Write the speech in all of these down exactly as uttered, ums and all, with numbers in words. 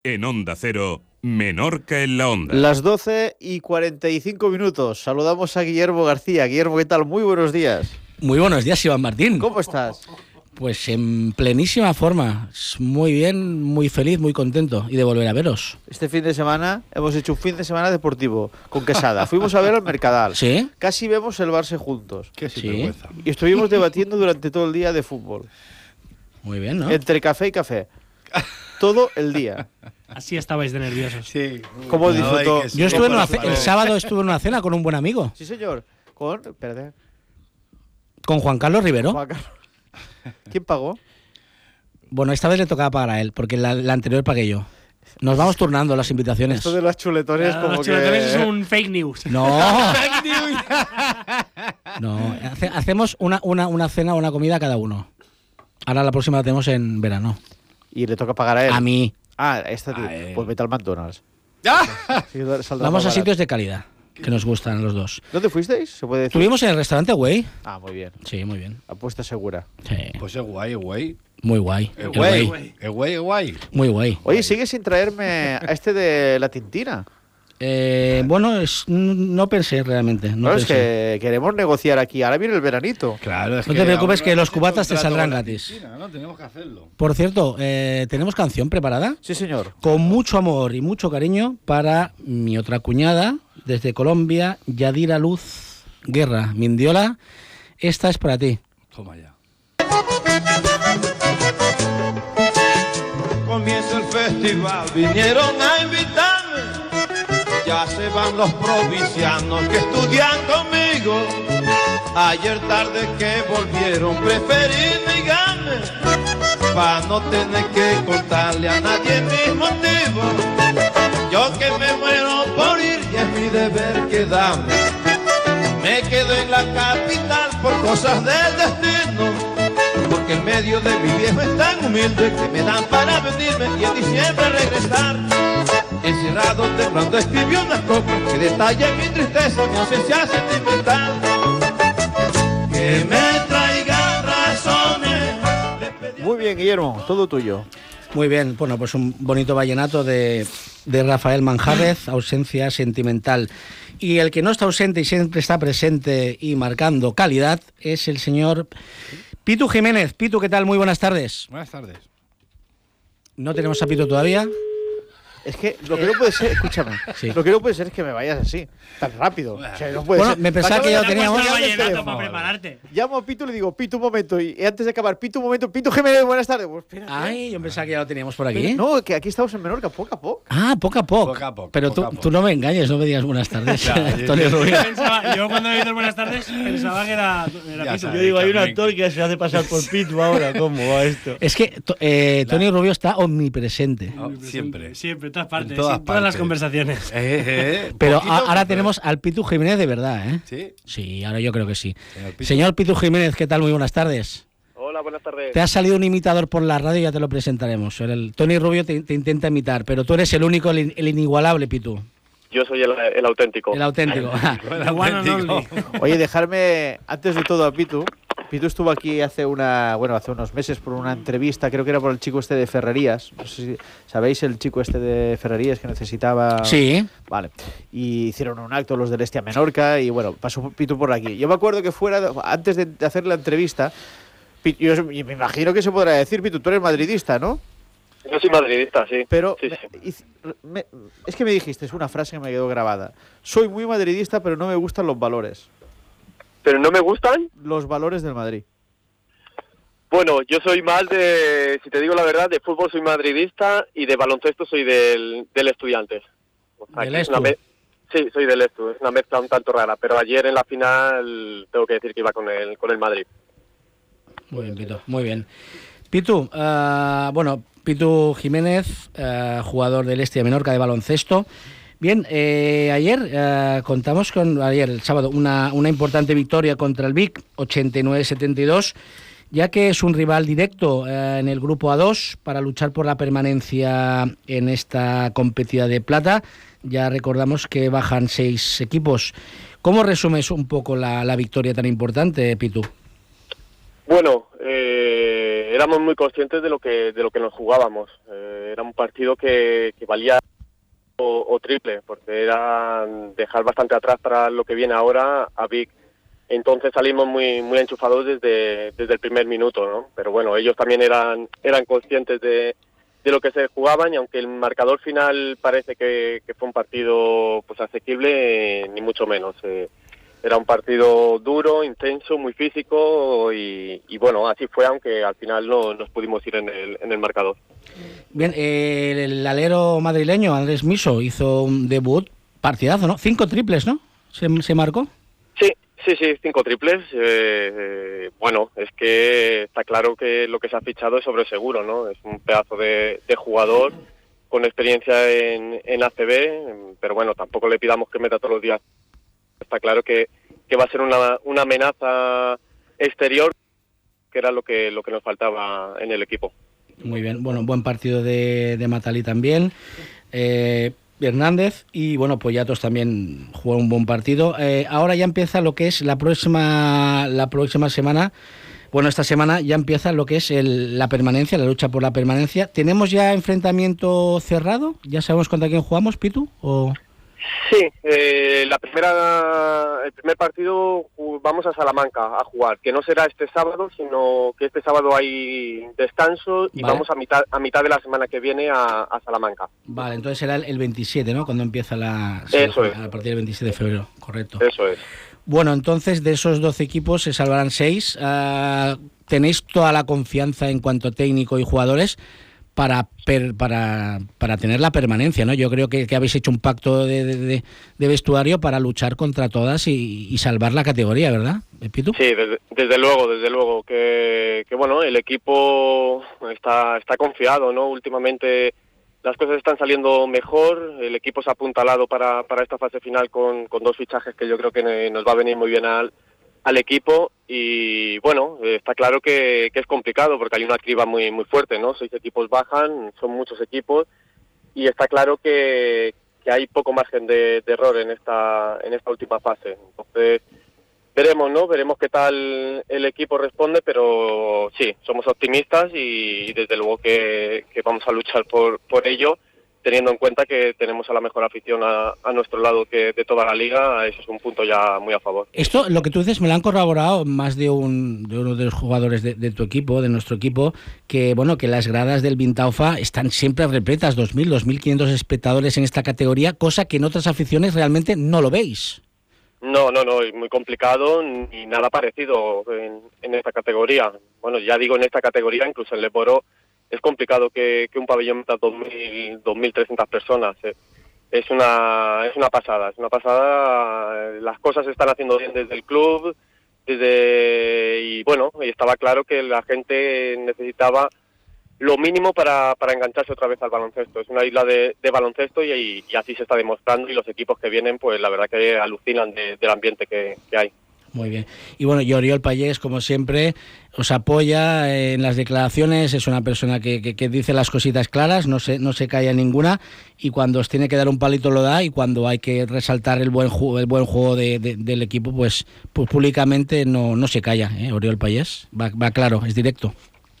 En Onda Cero, Menorca en la Onda. Las doce y cuarenta y cinco minutos. Saludamos a Guillermo García. Guillermo, ¿qué tal? Muy buenos días. Muy buenos días, Iván Martín. ¿Cómo estás? Pues en plenísima forma. Muy bien, muy feliz, muy contento. Y de volver a veros. Este fin de semana hemos hecho un fin de semana deportivo con Quesada. Fuimos a ver al Mercadal. ¿Sí? Casi vemos el Barça juntos. Qué sinvergüenza. Y estuvimos debatiendo durante todo el día de fútbol. Muy bien, ¿no? Entre café y café. Todo el día. Así estabais de nerviosos. Sí. ¿Cómo No, disfrutó? hay que- Yo estuve en una para- ce- el sábado estuve en una cena con un buen amigo, Sí, señor. Con... Espérate. con Juan Carlos Rivero. Juan Carlos. ¿Quién pagó? Bueno, esta vez le tocaba pagar a él, porque la, la anterior pagué yo. Nos vamos turnando las invitaciones. Esto de las chuletones Ah, como los que... chuletones es un fake news. No. No, hace- hacemos una, una, una cena o una comida cada uno. Ahora la próxima la tenemos en verano. Y le toca pagar a él. A mí. Ah, esta tío. A él. Pues vete al McDonald's. ¡Ah! Sí, saldrá Vamos más a barato. sitios de calidad, que nos gustan a los dos. ¿Dónde fuisteis? ¿Se puede decir? Estuvimos en el restaurante Güey. Ah, muy bien. Sí, muy bien. Apuesta segura. Sí, Pues es guay, es guay. muy guay. Es El guay, Güey. es guay, es guay. Muy guay. Oye, sigue sin traerme a este de la Tintina. Eh, bueno, es, no pensé realmente. No, No, es pensé. que queremos negociar aquí. Ahora viene el veranito. Claro, es No que te preocupes aún que no los hemos hecho cubatas te contrato saldrán con la gratis. Argentina, ¿no? Tenemos que hacerlo. Por cierto, eh, ¿tenemos canción preparada? Sí, señor. Con mucho amor y mucho cariño para mi otra cuñada, desde Colombia, Yadira Luz Guerra Mindiola. Esta es para ti. Toma ya. Comienza el festival, vinieron a invitarme. Ya se van los provincianos que estudian conmigo. Ayer tarde que volvieron, preferí negarme para no tener que contarle a nadie mis motivos. Yo que me muero por ir y es mi deber quedarme. Me quedo en la capital por cosas del destino, porque el medio de mi viejo es tan humilde que me dan para venirme y en diciembre regresar. Encerrado temblando escribió unas coplas que detallan mi tristeza, mi ausencia sentimental. Que me traigan razones. le pedí- Muy bien, Guillermo. Todo tuyo. Muy bien, bueno, pues un bonito vallenato de, de Rafael Manjarrez, Ausencia Sentimental. Y el que no está ausente y siempre está presente y marcando calidad es el señor Pitu Jiménez. Pitu, ¿qué tal? Muy buenas tardes. Buenas tardes. No tenemos a Pitu todavía. Es que lo que no puede ser, escúchame, Sí. lo que no puede ser es que me vayas así, tan rápido. O sea, no puede Bueno, ser. me pensaba Acabo que de- ya lo teníamos. acabo de- Vallenato teléfono. para prepararte. Llamo a Pitu y le digo, Pitu, un momento. Y antes de acabar, Pitu, un momento. Pitu Jiménez, buenas tardes. Pues, espérate. Ay, yo pensaba que ya lo teníamos por aquí. No, que aquí estamos en Menorca, poco a poco. Ah, poco a poco. Poco a poco, Pero poco tú, a poco. tú no me engañes, no me digas buenas tardes, Ya, ya, Antonio ya. Rubio. Yo, pensaba, yo cuando he oído el buenas tardes pensaba que era, era Ya Pitu. sabes. Yo digo, hay un actor que se hace pasar por Pitu ahora. ¿Cómo va esto? Es que to- eh, Tony Rubio está omnipresente. Oh, siempre. Siempre, en todas partes, En todas en todas las partes. conversaciones. Eh, eh, Pero poquito, a- ahora pero- tenemos al Pitu Jiménez de verdad, ¿eh? Sí. Sí, ahora yo creo que sí. Señor Pitu. Señor Pitu Jiménez, ¿qué tal? Muy buenas tardes. Hola, buenas tardes. Te ha salido un imitador por la radio y ya te lo presentaremos. El Tony Rubio te, te intenta imitar, pero tú eres el único, el, in- el inigualable, Pitu. Yo soy el, el auténtico. El auténtico. El The one and auténtico. only. Oye, dejarme, antes de todo, a Pitu. Pitu estuvo aquí hace una, bueno, hace unos meses por una entrevista, creo que era por el chico este de Ferrerías. No sé si sabéis el chico este de Ferrerías que necesitaba. Sí. Vale. Y hicieron un acto los del Este a Menorca y bueno, pasó Pitu por aquí. Yo me acuerdo que fuera, antes de hacer la entrevista, Pi- yo me imagino que se podrá decir, Pitu, tú eres madridista, ¿no? Yo soy madridista, sí. Pero Sí, me- sí. hic- me- es que me dijiste, es una frase que me quedó grabada. Soy muy madridista, pero no me gustan los valores. ¿Pero no me gustan? Los valores del Madrid. Bueno, yo soy más de, si te digo la verdad, de fútbol soy madridista y de baloncesto soy del, del Estudiantes. O sea, ¿Del que es una Estu? me- Sí, soy del Estu, es una mezcla un tanto rara, pero ayer en la final tengo que decir que iba con el, con el Madrid. Muy bien, Pitu. Muy bien. Pitu, ah, bueno, Pitu Jiménez, ah, jugador del Este de Menorca de baloncesto. Bien, eh, ayer eh, contamos con, ayer, el sábado, una, una importante victoria contra el Vic, ochenta y nueve setenta y dos, ya que es un rival directo eh, en el grupo A dos para luchar por la permanencia en esta competición de plata. Ya recordamos que bajan seis equipos. ¿Cómo resumes un poco la, la victoria tan importante, Pitu? Bueno, eh, éramos muy conscientes de lo que de lo que nos jugábamos. Eh, era un partido que, que valía o, o triple, porque era dejar bastante atrás para lo que viene ahora a Vic. Entonces salimos muy muy enchufados desde desde el primer minuto, ¿no? Pero bueno, ellos también eran eran conscientes de, de lo que se jugaban, y aunque el marcador final parece que, que fue un partido pues asequible, eh, ni mucho menos. Eh, Era un partido duro, intenso, muy físico y, y bueno, así fue, aunque al final no nos pudimos ir en el, en el marcador. Bien, eh, el alero madrileño Andrés Miso hizo un debut partidazo, ¿no? Cinco triples, ¿no? ¿Se, se marcó? Sí, sí, sí, cinco triples. Eh, eh, bueno, es que está claro que lo que se ha fichado es sobre seguro, ¿no? Es un pedazo de, de jugador con experiencia en, en A C B, pero bueno, tampoco le pidamos que meta todos los días. Está claro que, que va a ser una, una amenaza exterior, que era lo que lo que nos faltaba en el equipo. Muy bien, bueno, buen partido de, de Matalí también. Eh, Hernández y bueno, Poyatos también jugó un buen partido. Eh, ahora ya empieza lo que es la próxima la próxima semana. Bueno, esta semana ya empieza lo que es el, la permanencia, la lucha por la permanencia. ¿Tenemos ya enfrentamiento cerrado? ¿Ya sabemos contra quién jugamos, Pitu? ¿O...? Sí, eh, la primera, el primer partido vamos a Salamanca a jugar, que no será este sábado, sino que este sábado hay descanso y vale. vamos a mitad a mitad de la semana que viene a, a Salamanca. Vale, entonces será el, el veintisiete, ¿no? Cuando empieza la... Eso es. A partir del veintisiete de febrero, correcto. Eso es. Bueno, entonces de esos doce equipos se salvarán seis. Uh, ¿Tenéis toda la confianza en cuanto a técnico y jugadores para per, para para tener la permanencia, ¿no? Yo creo que, que habéis hecho un pacto de, de, de vestuario para luchar contra todas y, y salvar la categoría, ¿verdad, Pitu? Sí, desde, desde luego, desde luego que, que bueno, el equipo está está confiado, ¿no? Últimamente las cosas están saliendo mejor, el equipo se ha apuntalado para para esta fase final con, con dos fichajes que yo creo que nos va a venir muy bien al al equipo y bueno, está claro que, que es complicado porque hay una criba muy muy fuerte, ¿no? Seis equipos bajan, son muchos equipos y está claro que, que hay poco margen de, de error en esta en esta última fase. Entonces veremos, ¿no? Veremos qué tal el equipo responde, pero sí, somos optimistas y, y desde luego que, que vamos a luchar por por ello, teniendo en cuenta que tenemos a la mejor afición a, a nuestro lado que de toda la liga. Eso es un punto ya muy a favor. Esto, lo que tú dices, me lo han corroborado más de un de uno de los jugadores de, de tu equipo, de nuestro equipo, que bueno, que las gradas del Vintaufa están siempre repletas, dos mil, dos mil quinientos espectadores en esta categoría, cosa que en otras aficiones realmente no lo veis. No, no, no, es muy complicado ni nada parecido en, en esta categoría. Bueno, ya digo en esta categoría, incluso en Leporo, es complicado que, que un pabellón meta dos mil trescientas personas. Eh. Es una es una pasada, es una pasada. Las cosas se están haciendo bien desde el club, desde y bueno, y estaba claro que la gente necesitaba lo mínimo para, para engancharse otra vez al baloncesto. Es una isla de, de baloncesto y, y así se está demostrando, y los equipos que vienen, pues la verdad que alucinan de, del ambiente que, que hay. Muy bien. Y bueno, y Oriol Pallés, como siempre, os apoya en las declaraciones, es una persona que, que, que dice las cositas claras, no se, no se calla ninguna, y cuando os tiene que dar un palito lo da, y cuando hay que resaltar el buen juego, el buen juego de, de, del equipo, pues, pues públicamente no, no se calla, ¿eh? Oriol Pallés, va, va claro, es directo.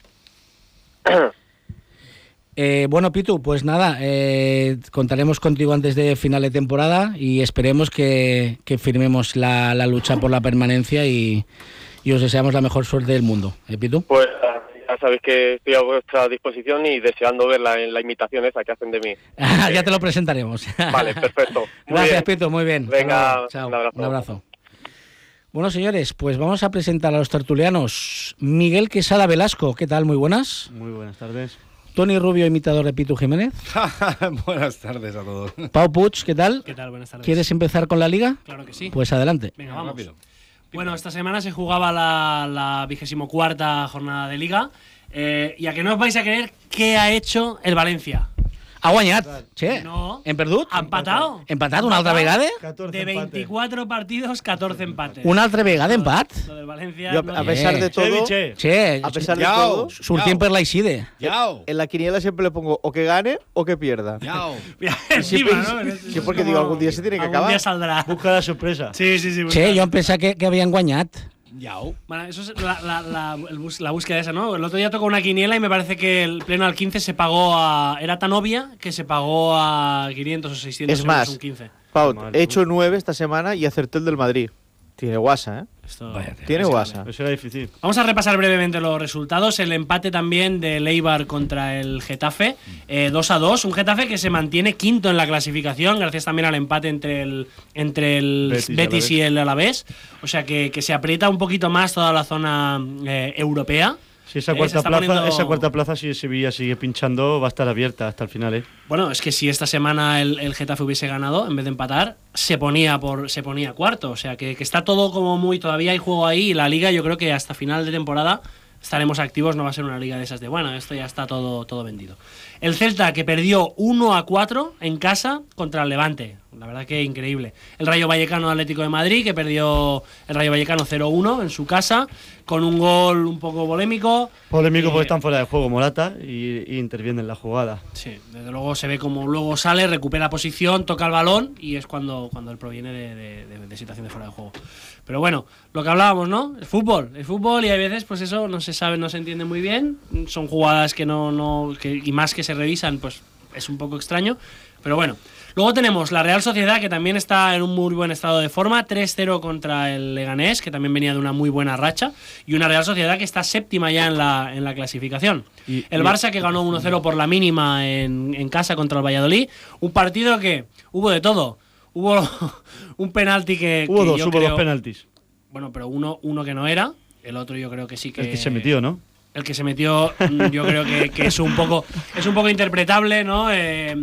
Eh, bueno, Pitu, pues nada, eh, contaremos contigo antes de final de temporada y esperemos que, que firmemos la, la lucha por la permanencia y, y os deseamos la mejor suerte del mundo, ¿eh, Pitu? Pues ya sabéis que estoy a vuestra disposición y deseando verla en la imitación esa que hacen de mí. Ya te lo presentaremos. Vale, perfecto. Muy Gracias, bien. Pitu, muy bien. Venga, chao, un abrazo. Un abrazo. Bueno, señores, pues vamos a presentar a los tertulianos. Miguel Quesada Velasco, ¿qué tal? Muy buenas. Muy buenas tardes. Tony Rubio, imitador de Pitu Jiménez. Buenas tardes a todos. Pau Puig, ¿qué tal? ¿Qué tal? Buenas tardes. ¿Quieres empezar con la liga? Claro que sí. Pues adelante. Venga, vamos. Rápido. Bueno, esta semana se jugaba la, la vigésimo cuarta jornada de liga. Eh, y a que no os vais a creer qué ha hecho el Valencia. Ha guanyat, sí. No. Hem perdut? Ha empatado. Empatat una altra vegada? De veinticuatro partidos, catorce empates. Una altra vegada empat? Lo del Valencia. Yo, no a tiene- pesar de todo, Che, Sí, a pesar de Yao. todo, surtint per l'Aixide. Yao. en la quiniela siempre le pongo o que gane o que pierda. Yao. Mira, Siempre- encima, ¿no? sí, porque digo, algún día se tiene que algún acabar. día saldrá. busca la sorpresa. Sí, sí, sí. Sí, jo em pensava que, que havien guanyat. Yao. Bueno, eso es la, la, la, el bus- la búsqueda esa, ¿no? El otro día tocó una quiniela y me parece que el pleno al quince se pagó a. Era tan obvia que se pagó a quinientos o seiscientos Es euros más, un quince. Pau, Mal, he hecho nueve esta semana y acerté el del Madrid. Tiene guasa, ¿eh? Esto- Vaya tela. Tiene guasa. Eso era difícil. Vamos a repasar brevemente los resultados. El empate también del Eibar contra el Getafe, eh, dos a dos. Un Getafe que se mantiene quinto en la clasificación, gracias también al empate entre el, entre el Betis Betis, y y el Alavés. O sea que, que se aprieta un poquito más toda la zona eh, europea. Si esa Eh, cuarta se está plaza, poniendo- esa cuarta plaza, si Sevilla sigue pinchando, va a estar abierta hasta el final, ¿eh? Bueno, es que si esta semana el, el Getafe hubiese ganado, en vez de empatar, se ponía por se ponía cuarto. O sea que, que está todo como muy. Todavía hay juego ahí y la liga, yo creo que hasta final de temporada estaremos activos. No va a ser una liga de esas de bueno, esto ya está todo, todo vendido. El Celta que perdió uno a cuatro en casa contra el Levante. La verdad que increíble. El Rayo Vallecano Atlético de Madrid que perdió el Rayo Vallecano cero uno en su casa con un gol un poco polémico. Polémico Eh, porque están fuera de juego Morata y, y interviene en la jugada. Sí, desde luego se ve como luego sale, recupera posición, toca el balón y es cuando, cuando él proviene de, de, de- de situación de fuera de juego. Pero bueno, lo que hablábamos, ¿no? El fútbol, el fútbol y hay veces pues eso no se sabe, no se entiende muy bien. Son jugadas que no, no que, y más que se revisan, pues es un poco extraño. Pero bueno, luego tenemos la Real Sociedad que también está en un muy buen estado de forma, tres cero contra el Leganés, que también venía de una muy buena racha, y una Real Sociedad que está séptima ya en la, en la clasificación. Y- El y- Barça que ganó uno cero por la mínima en, en casa contra el Valladolid. Un partido que hubo de todo. Hubo un penalti que. Hubo que dos, yo hubo creo- dos penaltis. Bueno, pero uno, uno que no era. El otro yo creo que sí que. El que se metió, ¿no? El que se metió, mm, yo creo que, que es un poco. Es un poco interpretable, ¿no? Eh,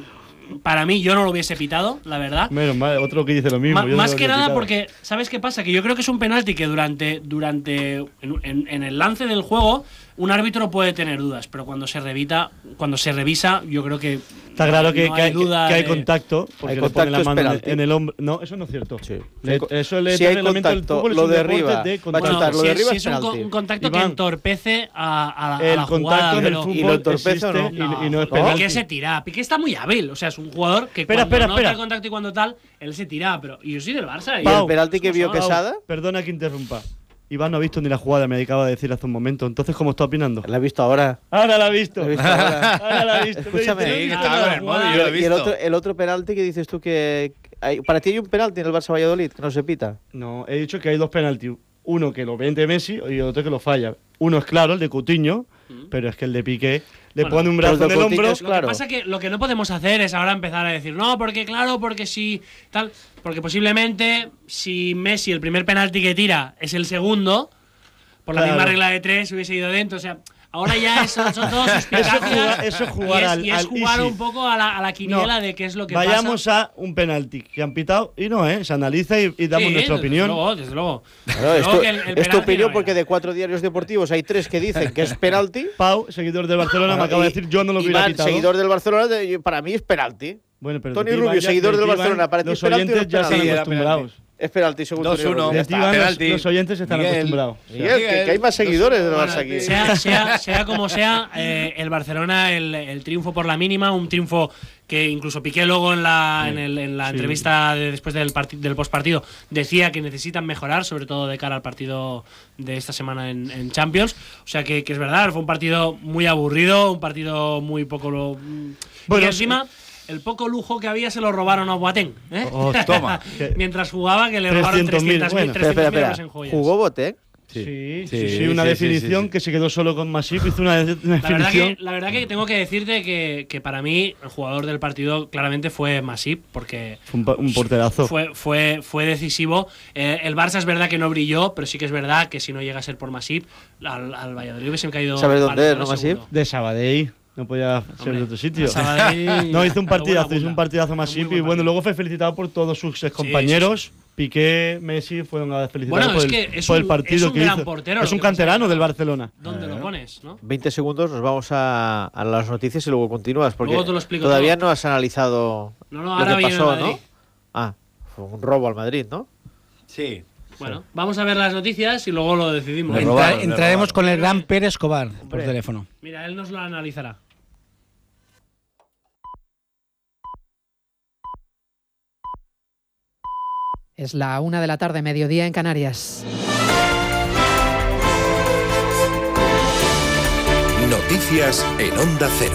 para mí, yo no lo hubiese pitado, la verdad. Menos mal, otro que dice lo mismo. Ma- yo no más lo que habría nada quitado. porque, ¿sabes qué pasa? Que yo creo que es un penalti que durante, durante en, en- en el lance del juego, un árbitro puede tener dudas, pero cuando se revita, cuando se revisa, yo creo que Está claro que, no que hay, duda que hay de- contacto, porque Hay le pone contacto, la es mano en el, penalti. en el hombro. No, eso no es cierto. Sí. Le- eso le Si hay reglamento del contacto, fútbol, es lo un de deporte arriba, de va a contacto. chutar, lo si de es- arriba si es es un, co- penalti. un contacto que Iván, entorpece a, a- a El la contacto jugada, en el pero- fútbol ¿Y lo entorpece existe o no? y, y no es No, penalti. Piqué se tira. Piqué está muy hábil. O sea, es un jugador que Espera, cuando espera, nota espera. el contacto y cuando tal, él se tira. Pero y yo soy del Barça. y- ¿Y el Pau, penalti que vio Pau, Quesada? Perdona que interrumpa. Iván no ha visto ni la jugada, me acaba de decir hace un momento. Entonces, ¿cómo está opinando? La he visto ahora. Ahora la ha visto. La he visto ahora. Ahora la ha visto. Escúchame. Me dice, Sí, "No he que visto estaba nada". con el móvil, Y yo el, y el otro, el otro penalti que dices tú que. Hay, ¿para ti hay un penalti en el Barça Valladolid que no se pita? No, he dicho que hay dos penaltis. Uno que lo vende Messi y otro que lo falla. Uno es claro, el de Coutinho, pero es que el de Piqué le Bueno, pone un pero el brazo de en el Coutinho hombro. es Lo claro. que pasa que lo que no podemos hacer es ahora empezar a decir, no, porque claro, porque si tal, porque posiblemente si Messi el primer penalti que tira es el segundo, por la Claro. misma regla de tres hubiese ido dentro, o sea, ahora ya es- son, son todos Eso es suspicacias jugar- eso es jugar y es, al- y es al jugar easy. un poco a la, a la quiniela No, de qué es lo que Vayamos pasa. a un penalti que han pitado y no, ¿eh? Se analiza y, y damos Sí, nuestra desde opinión. luego, desde luego. Claro, Desde es luego tu, que el- el es tu penalti opinión no porque era. de cuatro diarios deportivos hay tres que dicen que es penalti. Pau, seguidor del Barcelona, me acaba de decir yo no lo hubiera Iván, pitado. seguidor del Barcelona, de- para mí es penalti. Bueno, pero Tony de ti, Rubio, Iván, ya- seguidor de del ti, Iván, Barcelona, ¿para ti los es penalti o no oyentes es ya están penalti? Sí, era acostumbrados. Es penalti, según dos Tony uno. Rubio. De Ya ti, está. Iván, los, penalti. los oyentes están Miguel. acostumbrados. Miguel, que, que hay más seguidores del Barça aquí. Sea, sea, sea como sea, eh, el Barcelona, el, el triunfo por la mínima, un triunfo que incluso Piqué luego en la, en el- en la sí. entrevista de- después del, parti- del postpartido decía que necesitan mejorar, sobre todo de cara al partido de esta semana en, en Champions. O sea que, que es verdad, fue un partido muy aburrido, un partido muy poco... Lo, Bueno, y encima... El poco lujo que había se lo robaron a Boateng. ¿eh? Oh, toma. Mientras jugaba, que le robaron trescientos mil, trescientos mil bueno. Espera, espera, euros espera. en joyas. ¿Jugó Boateng? Sí, sí, Sí, sí, una sí, definición sí, sí. que se quedó solo con Masip, hizo una, de- una La verdad, definición. que, la verdad que tengo que decirte que, que para mí el jugador del partido claramente fue Masip, porque Fue un, pa- un porterazo. fue, fue, fue decisivo. Eh, el Barça es verdad que no brilló, pero sí que es verdad que si no llega a ser por Masip, al, al Valladolid hubiesen caído. ¿Sabes dónde partido es, no, Masip? seguro. De Sabadell. No podía ser Hombre, de otro sitio. Sabadell- No, hizo un pero partidazo, buena hizo un bunda. partidazo Muy Masip buen y bueno, partido. luego fue felicitado por todos sus compañeros. Piqué, Messi fueron a felicitar Bueno, por, es el, que es por el un- partido es un que gran hizo. portero, es lo un que pasa canterano es que- del Barcelona. ¿Dónde lo pones? ¿no? veinte segundos, nos vamos a, a las noticias y luego continúas. Porque Luego te lo explico todavía todo. no has analizado No, no, lo ahora que viene el pasó, Madrid. ¿no? Ah, fue un robo al Madrid, ¿no? Sí. Bueno, vamos a ver las noticias y luego lo decidimos. Le Entra- robaron, le entraremos robaron. con el gran Pérez Escobar por Hombre. teléfono. Mira, él nos lo analizará. Es la una de la tarde, mediodía en Canarias. Noticias en Onda Cero.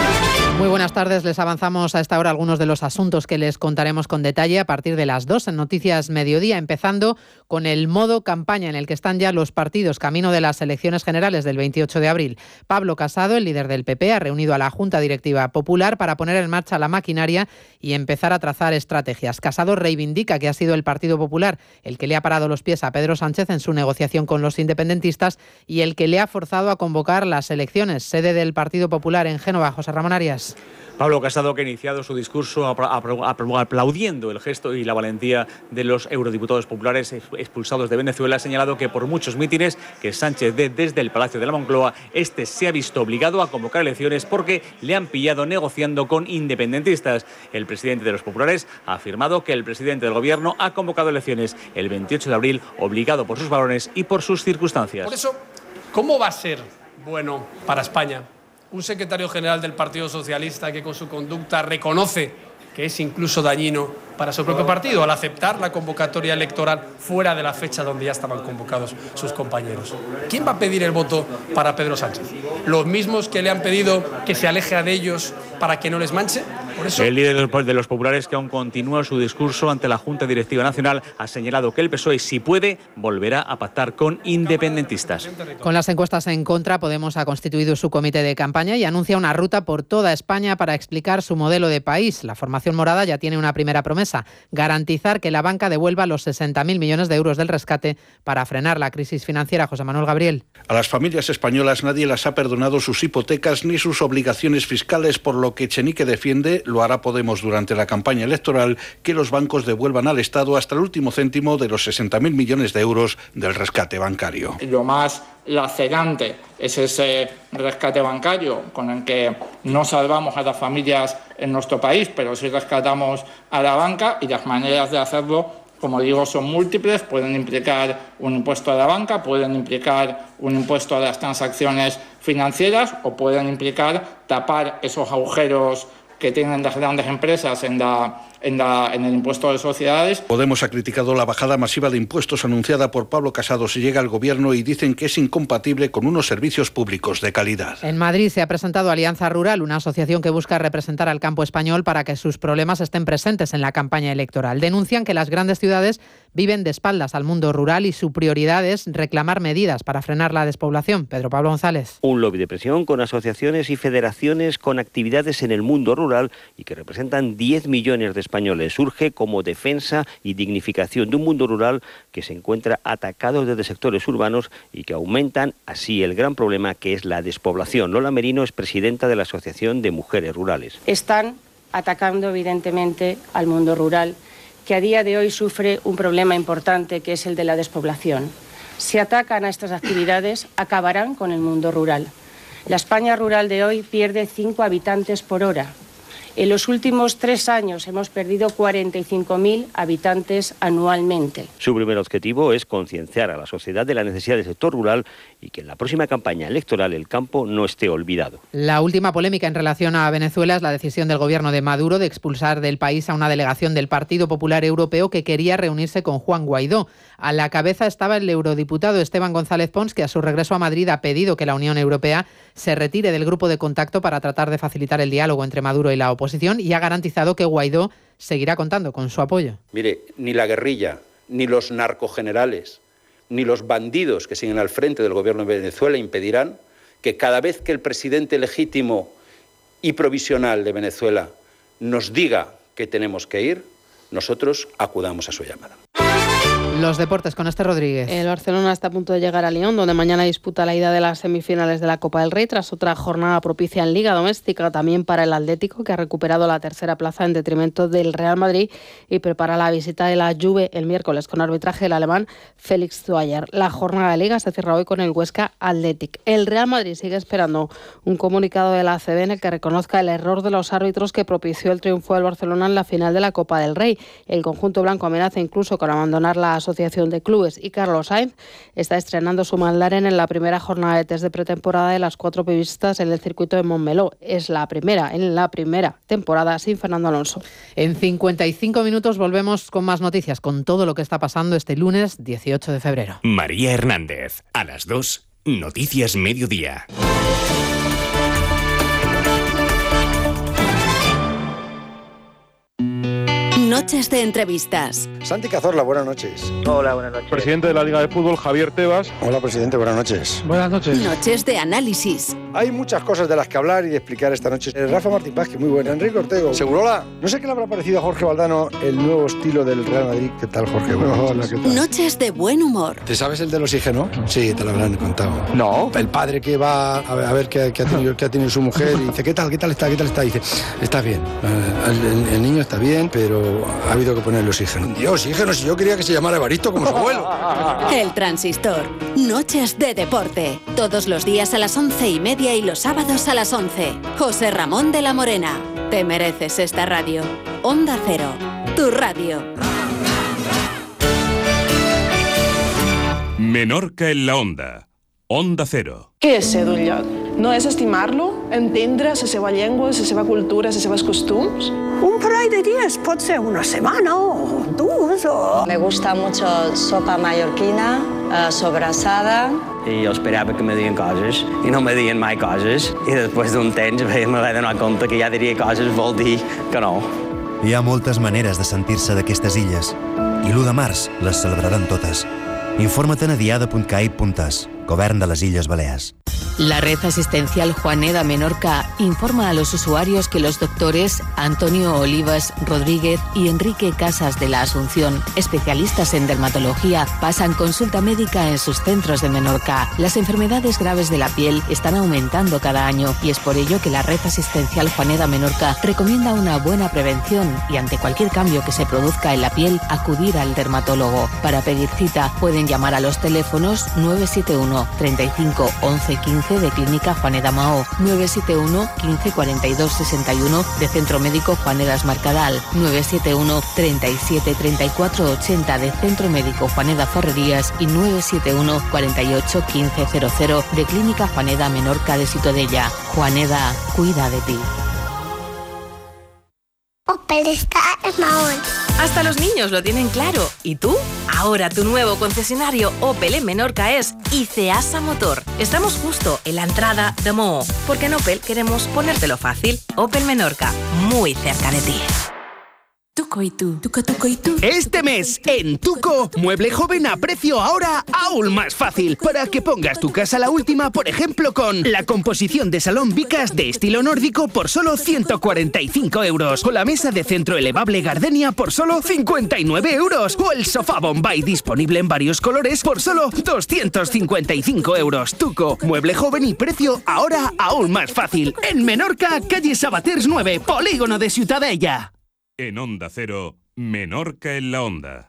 Muy buenas tardes, les avanzamos a esta hora algunos de los asuntos que les contaremos con detalle a partir de las dos en Noticias Mediodía, empezando con el modo campaña en el que están ya los partidos camino de las elecciones generales del veintiocho de abril. Pablo Casado, el líder del P P, ha reunido a la Junta Directiva Popular para poner en marcha la maquinaria y empezar a trazar estrategias. Casado reivindica que ha sido el Partido Popular el que le ha parado los pies a Pedro Sánchez en su negociación con los independentistas y el que le ha forzado a convocar las elecciones. Sede del Partido Popular en Génova, José Ramón Arias. Pablo Casado, que ha iniciado su discurso aplaudiendo el gesto y la valentía de los eurodiputados populares expulsados de Venezuela, ha señalado que por muchos mítines que Sánchez dé desde el Palacio de la Moncloa, este se ha visto obligado a convocar elecciones porque le han pillado negociando con independentistas. El presidente de los populares ha afirmado que el presidente del gobierno ha convocado elecciones el veintiocho de abril, obligado por sus valores y por sus circunstancias. Por eso, ¿cómo va a ser bueno para España un secretario general del Partido Socialista que con su conducta reconoce que es incluso dañino para su propio partido al aceptar la convocatoria electoral fuera de la fecha donde ya estaban convocados sus compañeros? ¿Quién va a pedir el voto para Pedro Sánchez? ¿Los mismos que le han pedido que se aleje de ellos para que no les manche? Por eso... El líder de los populares, que aún continúa su discurso ante la Junta Directiva Nacional, ha señalado que el P S O E, si puede, volverá a pactar con independentistas. Con las encuestas en contra, Podemos ha constituido su comité de campaña y anuncia una ruta por toda España para explicar su modelo de país. La formación morada ya tiene una primera promesa: garantizar que la banca devuelva los sesenta mil millones de euros del rescate para frenar la crisis financiera. José Manuel Gabriel. A las familias españolas nadie las ha perdonado sus hipotecas ni sus obligaciones fiscales, por lo que Echenique defiende, lo hará Podemos durante la campaña electoral, que los bancos devuelvan al Estado hasta el último céntimo de los sesenta mil millones de euros del rescate bancario. Lo más lacerante es ese rescate bancario con el que no salvamos a las familias en nuestro país, pero sí rescatamos a la banca, y las maneras de hacerlo, como digo, son múltiples. Pueden implicar un impuesto a la banca, pueden implicar un impuesto a las transacciones financieras o pueden implicar tapar esos agujeros que tienen las grandes empresas en la, en la, en el impuesto de sociedades. Podemos ha criticado la bajada masiva de impuestos anunciada por Pablo Casado si llega al gobierno y dicen que es incompatible con unos servicios públicos de calidad. En Madrid se ha presentado Alianza Rural, una asociación que busca representar al campo español para que sus problemas estén presentes en la campaña electoral. Denuncian que las grandes ciudades viven de espaldas al mundo rural y su prioridad es reclamar medidas para frenar la despoblación. Pedro Pablo González. Un lobby de presión con asociaciones y federaciones con actividades en el mundo rural y que representan diez millones de españoles. Surge como defensa y dignificación de un mundo rural que se encuentra atacado desde sectores urbanos y que aumentan así el gran problema que es la despoblación. Lola Merino es presidenta de la Asociación de Mujeres Rurales. Están atacando evidentemente al mundo rural, que a día de hoy sufre un problema importante, que es el de la despoblación. Si atacan a estas actividades, acabarán con el mundo rural. La España rural de hoy pierde cinco habitantes por hora. En los últimos tres años hemos perdido cuarenta y cinco mil habitantes anualmente. Su primer objetivo es concienciar a la sociedad de la necesidad del sector rural y que en la próxima campaña electoral el campo no esté olvidado. La última polémica en relación a Venezuela es la decisión del gobierno de Maduro de expulsar del país a una delegación del Partido Popular Europeo que quería reunirse con Juan Guaidó. A la cabeza estaba el eurodiputado Esteban González Pons, que a su regreso a Madrid ha pedido que la Unión Europea se retire del grupo de contacto para tratar de facilitar el diálogo entre Maduro y la oposición, y ha garantizado que Guaidó seguirá contando con su apoyo. Mire, ni la guerrilla, ni los narcogenerales, ni los bandidos que siguen al frente del gobierno de Venezuela impedirán que cada vez que el presidente legítimo y provisional de Venezuela nos diga que tenemos que ir, nosotros acudamos a su llamada. Los deportes con Esther Rodríguez. El Barcelona está a punto de llegar a Lyon, donde mañana disputa la ida de las semifinales de la Copa del Rey, tras otra jornada propicia en Liga Doméstica también para el Atlético, que ha recuperado la tercera plaza en detrimento del Real Madrid y prepara la visita de la Juve el miércoles con arbitraje del alemán Felix Zweier. La jornada de Liga se cierra hoy con el Huesca Athletic. El Real Madrid sigue esperando un comunicado de la A C B en el que reconozca el error de los árbitros que propició el triunfo del Barcelona en la final de la Copa del Rey. El conjunto blanco amenaza incluso con abandonar la Asociación de Clubes, y Carlos Sainz está estrenando su McLaren en la primera jornada de test de pretemporada de las cuatro previstas en el circuito de Montmeló. Es la primera en la primera temporada sin Fernando Alonso. En cincuenta y cinco minutos volvemos con más noticias, con todo lo que está pasando este lunes dieciocho de febrero. María Hernández, a las dos, Noticias Mediodía. Noches de entrevistas. Santi Cazorla, buenas noches. Hola, buenas noches. Presidente de la Liga de Fútbol, Javier Tebas. Hola, presidente, buenas noches. Buenas noches. Noches de análisis. Hay muchas cosas de las que hablar y de explicar esta noche. Eh, Rafa Martín Vázquez, muy buena. Enrique Ortego. Segurola. No sé qué le habrá parecido a Jorge Valdano el nuevo estilo del Real Madrid. ¿Qué tal, Jorge? Bueno, hola, ¿qué tal? Noches de buen humor. ¿Te sabes el del oxígeno? Sí, te lo habrán contado. No. El padre que va a ver, a ver qué, qué, ha tenido, qué ha tenido su mujer y dice, ¿qué tal, qué tal está, qué tal está? Y dice, está bien. El, el, el niño está bien, pero ha habido que ponerle oxígeno. Dios, oxígeno, si yo quería que se llamara Evaristo como su abuelo. El Transistor. Noches de deporte. Todos los días a las once y media y los sábados a las once. José Ramón de la Morena. Te mereces esta radio. Onda Cero. Tu radio. Menorca en la Onda. Onda Cero. Què és ser d'un lloc? No és estimar-lo? Entendre la seva llengua, la seva cultura, les seves costums? Un parell de días pot ser una semana o dos o... Me gusta mucho sopa mallorquina, eh, sobrassada. I jo esperava que me dien coses i no me dien mai coses i després d'un temps me vaig donar compte que ja diria coses vol dir que no. Hi ha moltes maneres de sentir-se d'aquestes illes i l'u de març les celebraran totes. Informa't a diada punt cai punt es, Govern de les Illes Balears. La red asistencial Juaneda Menorca informa a los usuarios que los doctores Antonio Olivas Rodríguez y Enrique Casas de la Asunción, especialistas en dermatología, pasan consulta médica en sus centros de Menorca. Las enfermedades graves de la piel están aumentando cada año y es por ello que la red asistencial Juaneda Menorca recomienda una buena prevención y ante cualquier cambio que se produzca en la piel, acudir al dermatólogo. Para pedir cita pueden llamar a los teléfonos nueve siete uno, treinta y cinco, once, quince de Clínica Juaneda Mahó, nueve siete uno, quince, cuarenta y dos, sesenta y uno de Centro Médico Juanedas Marcadal, nueve siete uno, treinta y siete, treinta y cuatro, ochenta de Centro Médico Juaneda Ferrerías y nueve siete uno, cuarenta y ocho, quince, cero cero de Clínica Juaneda Menorca de Citodella. Juaneda, cuida de ti. Opel está en Mahón. Hasta los niños lo tienen claro. ¿Y tú? Ahora tu nuevo concesionario Opel en Menorca es Iceasa Motor. Estamos justo en la entrada de Moo, porque en Opel queremos ponértelo fácil. Opel Menorca, muy cerca de ti. Tuco y tú, Tuco, Tuco y tú. Este mes, en Tuco, mueble joven a precio ahora aún más fácil. Para que pongas tu casa a la última, por ejemplo, con la composición de salón Vicas de estilo nórdico por solo ciento cuarenta y cinco euros. O la mesa de centro elevable Gardenia por solo cincuenta y nueve euros. O el sofá Bombay disponible en varios colores por solo doscientos cincuenta y cinco euros. Tuco, mueble joven y precio ahora aún más fácil. En Menorca, calle Sabaters nueve, polígono de Ciutadella. En Onda Cero, Menorca en la Onda.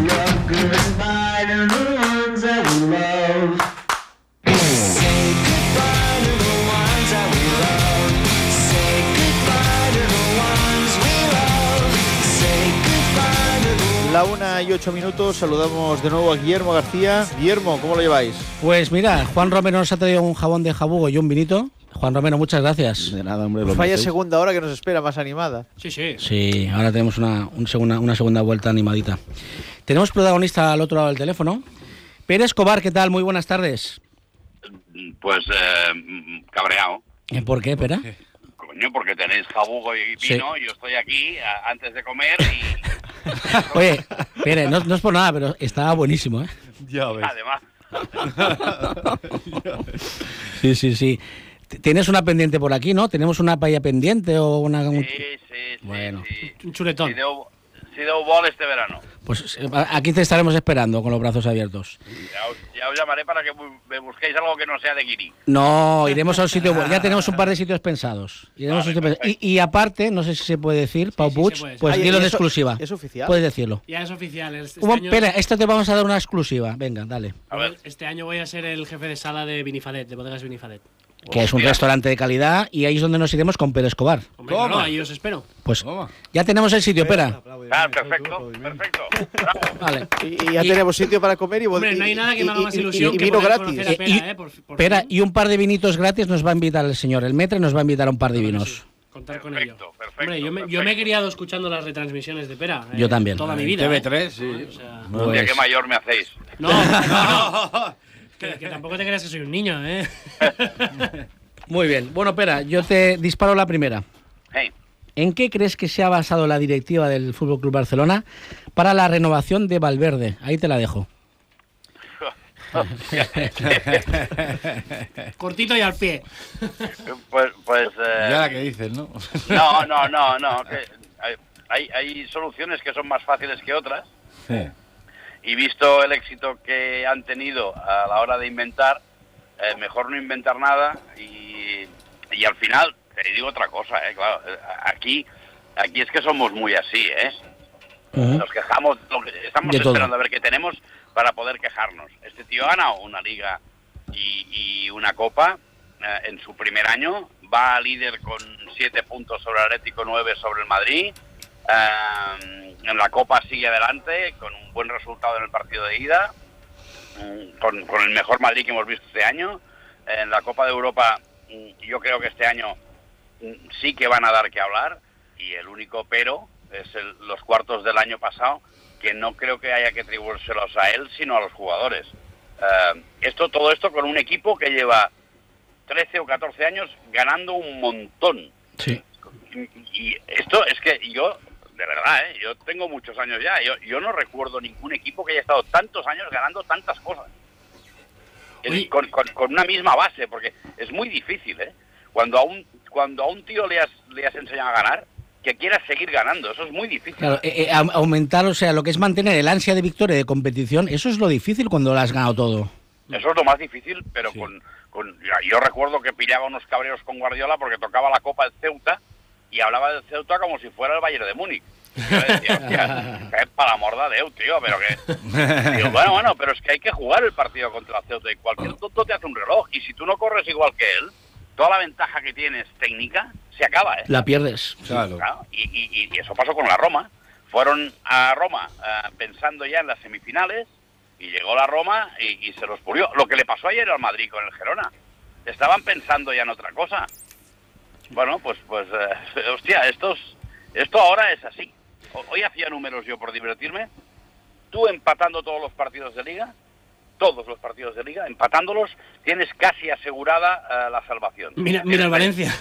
La una y ocho minutos, saludamos de nuevo a Guillermo García. Guillermo, ¿cómo lo lleváis? Pues mira, Juan Romero nos ha traído un jabón de jabugo y un vinito. Juan Romero, muchas gracias. De nada, hombre. Pues vaya segunda hora que nos espera, más animada. Sí, sí. Sí, ahora tenemos una, un segunda, una segunda vuelta animadita. Tenemos protagonista al otro lado del teléfono. Pere Escobar, ¿qué tal? Muy buenas tardes. Pues eh, cabreado. ¿Por qué, Pera? Coño, porque tenéis jabugo y vino, sí. Yo estoy aquí a, antes de comer y... Oye, Pere, no, no es por nada, pero estaba buenísimo, ¿eh? Ya ves. Además. Sí, sí, sí. Tienes una pendiente por aquí, ¿no? ¿Tenemos una paella pendiente o una...? Sí, sí, sí. Bueno. Sí. Un chuletón. Si deu, si deu vol este verano. Pues aquí te estaremos esperando con los brazos abiertos. Ya os, ya os llamaré para que me busquéis algo que no sea de guirí. No, iremos a un sitio... Ya tenemos un par de sitios pensados. Iremos vale, a un sitio pensados. Y, y aparte, no sé si se puede decir, Pau sí, Puig, sí pues Ay, dilo de exclusiva. ¿Es oficial? Puedes decirlo. Ya es oficial. Este Hubo, año... Espera, esto te vamos a dar una exclusiva. Venga, dale. A ver. Este año voy a ser el jefe de sala de Vinifadet, de Bodegas Vinifadet. Que es un restaurante de calidad y ahí es donde nos iremos con Pere Escobar. Hombre, no, no, ahí os espero. Pues ya tenemos el sitio, Pera. Ah, perfecto, perfecto. Vale. Y, y ya y, tenemos sitio para comer y Hombre, no hay nada que me haga más ilusión y, y, y que vino poder gratis. conocer a Pera, y, eh, por, por Pera, y un par de vinitos gratis nos va a invitar el señor. El Metre nos va a invitar a un par de vinos. Sí, contar con perfecto, ello. Perfecto, Hombre, yo me, perfecto. yo me he criado escuchando las retransmisiones de Pera. Yo eh, también. Toda mi vida. T V tres, eh. sí. O sea, pues... Hostia, qué mayor me hacéis. No, no. que, que tampoco te creas que soy un niño, ¿eh? Muy bien. Bueno, Pera, yo te disparo la primera. Hey. ¿En qué crees que se ha basado la directiva del F C Barcelona para la renovación de Valverde? Ahí te la dejo. Cortito y al pie. Pues, pues eh, ya la que dices, ¿no? No, no, no, no. Que hay, hay soluciones que son más fáciles que otras. Sí. Y visto el éxito que han tenido a la hora de inventar, eh, mejor no inventar nada. Y, y al final, te digo otra cosa, eh, claro, aquí, aquí es que somos muy así, ¿eh? Uh-huh. Nos quejamos, lo que estamos esperando a ver qué tenemos para poder quejarnos. Este tío ha ganado una liga y, y una copa eh, en su primer año, va líder con siete puntos sobre el Atlético, nueve sobre el Madrid, eh, en la copa sigue adelante con un buen resultado en el partido de ida, con, con el mejor Madrid que hemos visto este año. En la Copa de Europa yo creo que este año sí que van a dar que hablar, y el único pero es el, los cuartos del año pasado, que no creo que haya que atribuírselos a él, sino a los jugadores. Uh, esto, todo esto con un equipo que lleva trece o catorce años ganando un montón. Sí. Y, y esto es que yo, de verdad, ¿eh? yo tengo muchos años ya, yo, yo no recuerdo ningún equipo que haya estado tantos años ganando tantas cosas. Es, con, con, con una misma base, porque es muy difícil, ¿eh? Cuando a un, cuando a un tío le has, le has enseñado a ganar, que quieras seguir ganando, eso es muy difícil. Claro, eh, eh, aumentar, o sea, lo que es mantener el ansia de victoria, de competición, eso es lo difícil cuando lo has ganado todo. Eso es lo más difícil, pero sí. con, con yo recuerdo que pillaba unos cabreos con Guardiola porque tocaba la Copa del Ceuta y hablaba del Ceuta como si fuera el Bayern de Múnich. Y yo decía, hostia, que es para la morda de Eu, tío, pero que... Digo, bueno, bueno, pero es que hay que jugar el partido contra el Ceuta y cualquier tonto te hace un reloj, y si tú no corres igual que él, toda la ventaja que tienes técnica se acaba, ¿eh? La pierdes. Claro. claro. Y, y, y eso pasó con la Roma. Fueron a Roma uh, pensando ya en las semifinales, y llegó la Roma y, y se los pulió. Lo que le pasó ayer al Madrid con el Girona. Estaban pensando ya en otra cosa. Bueno, pues, pues, uh, hostia, estos, esto ahora es así. Hoy hacía números yo por divertirme. Tú empatando todos los partidos de Liga, todos los partidos de Liga, empatándolos, tienes casi asegurada uh, la salvación. Mira, mira el Valencia.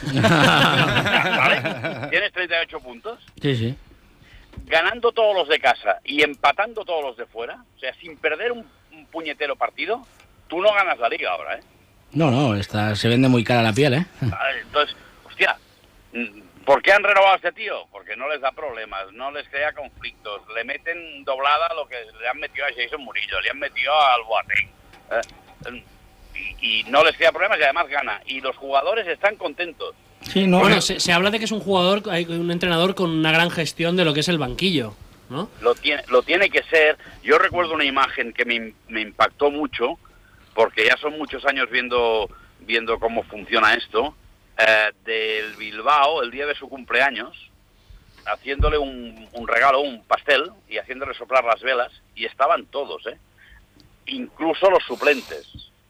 ¿Vale? Tienes treinta y ocho puntos. Sí, sí. Ganando todos los de casa y empatando todos los de fuera, o sea, sin perder un, un puñetero partido, tú no ganas la Liga ahora, ¿eh? No, no, está, se vende muy cara la piel, ¿eh? Entonces, hostia, ¿por qué han renovado a este tío? Porque no les da problemas, no les crea conflictos, le meten doblada lo que le han metido a Jason Murillo, le han metido al Boateng, eh, y, y no les crea problemas y además gana, y los jugadores están contentos. Sí, no, bueno, no. Se, se habla de que es un jugador, hay un entrenador con una gran gestión de lo que es el banquillo, ¿no? Lo tiene, lo tiene que ser. Yo recuerdo una imagen que me, me impactó mucho, porque ya son muchos años viendo, viendo cómo funciona esto, eh, del Bilbao, el día de su cumpleaños, haciéndole un, un regalo, un pastel, y haciéndole soplar las velas, y estaban todos, ¿eh? Incluso los suplentes.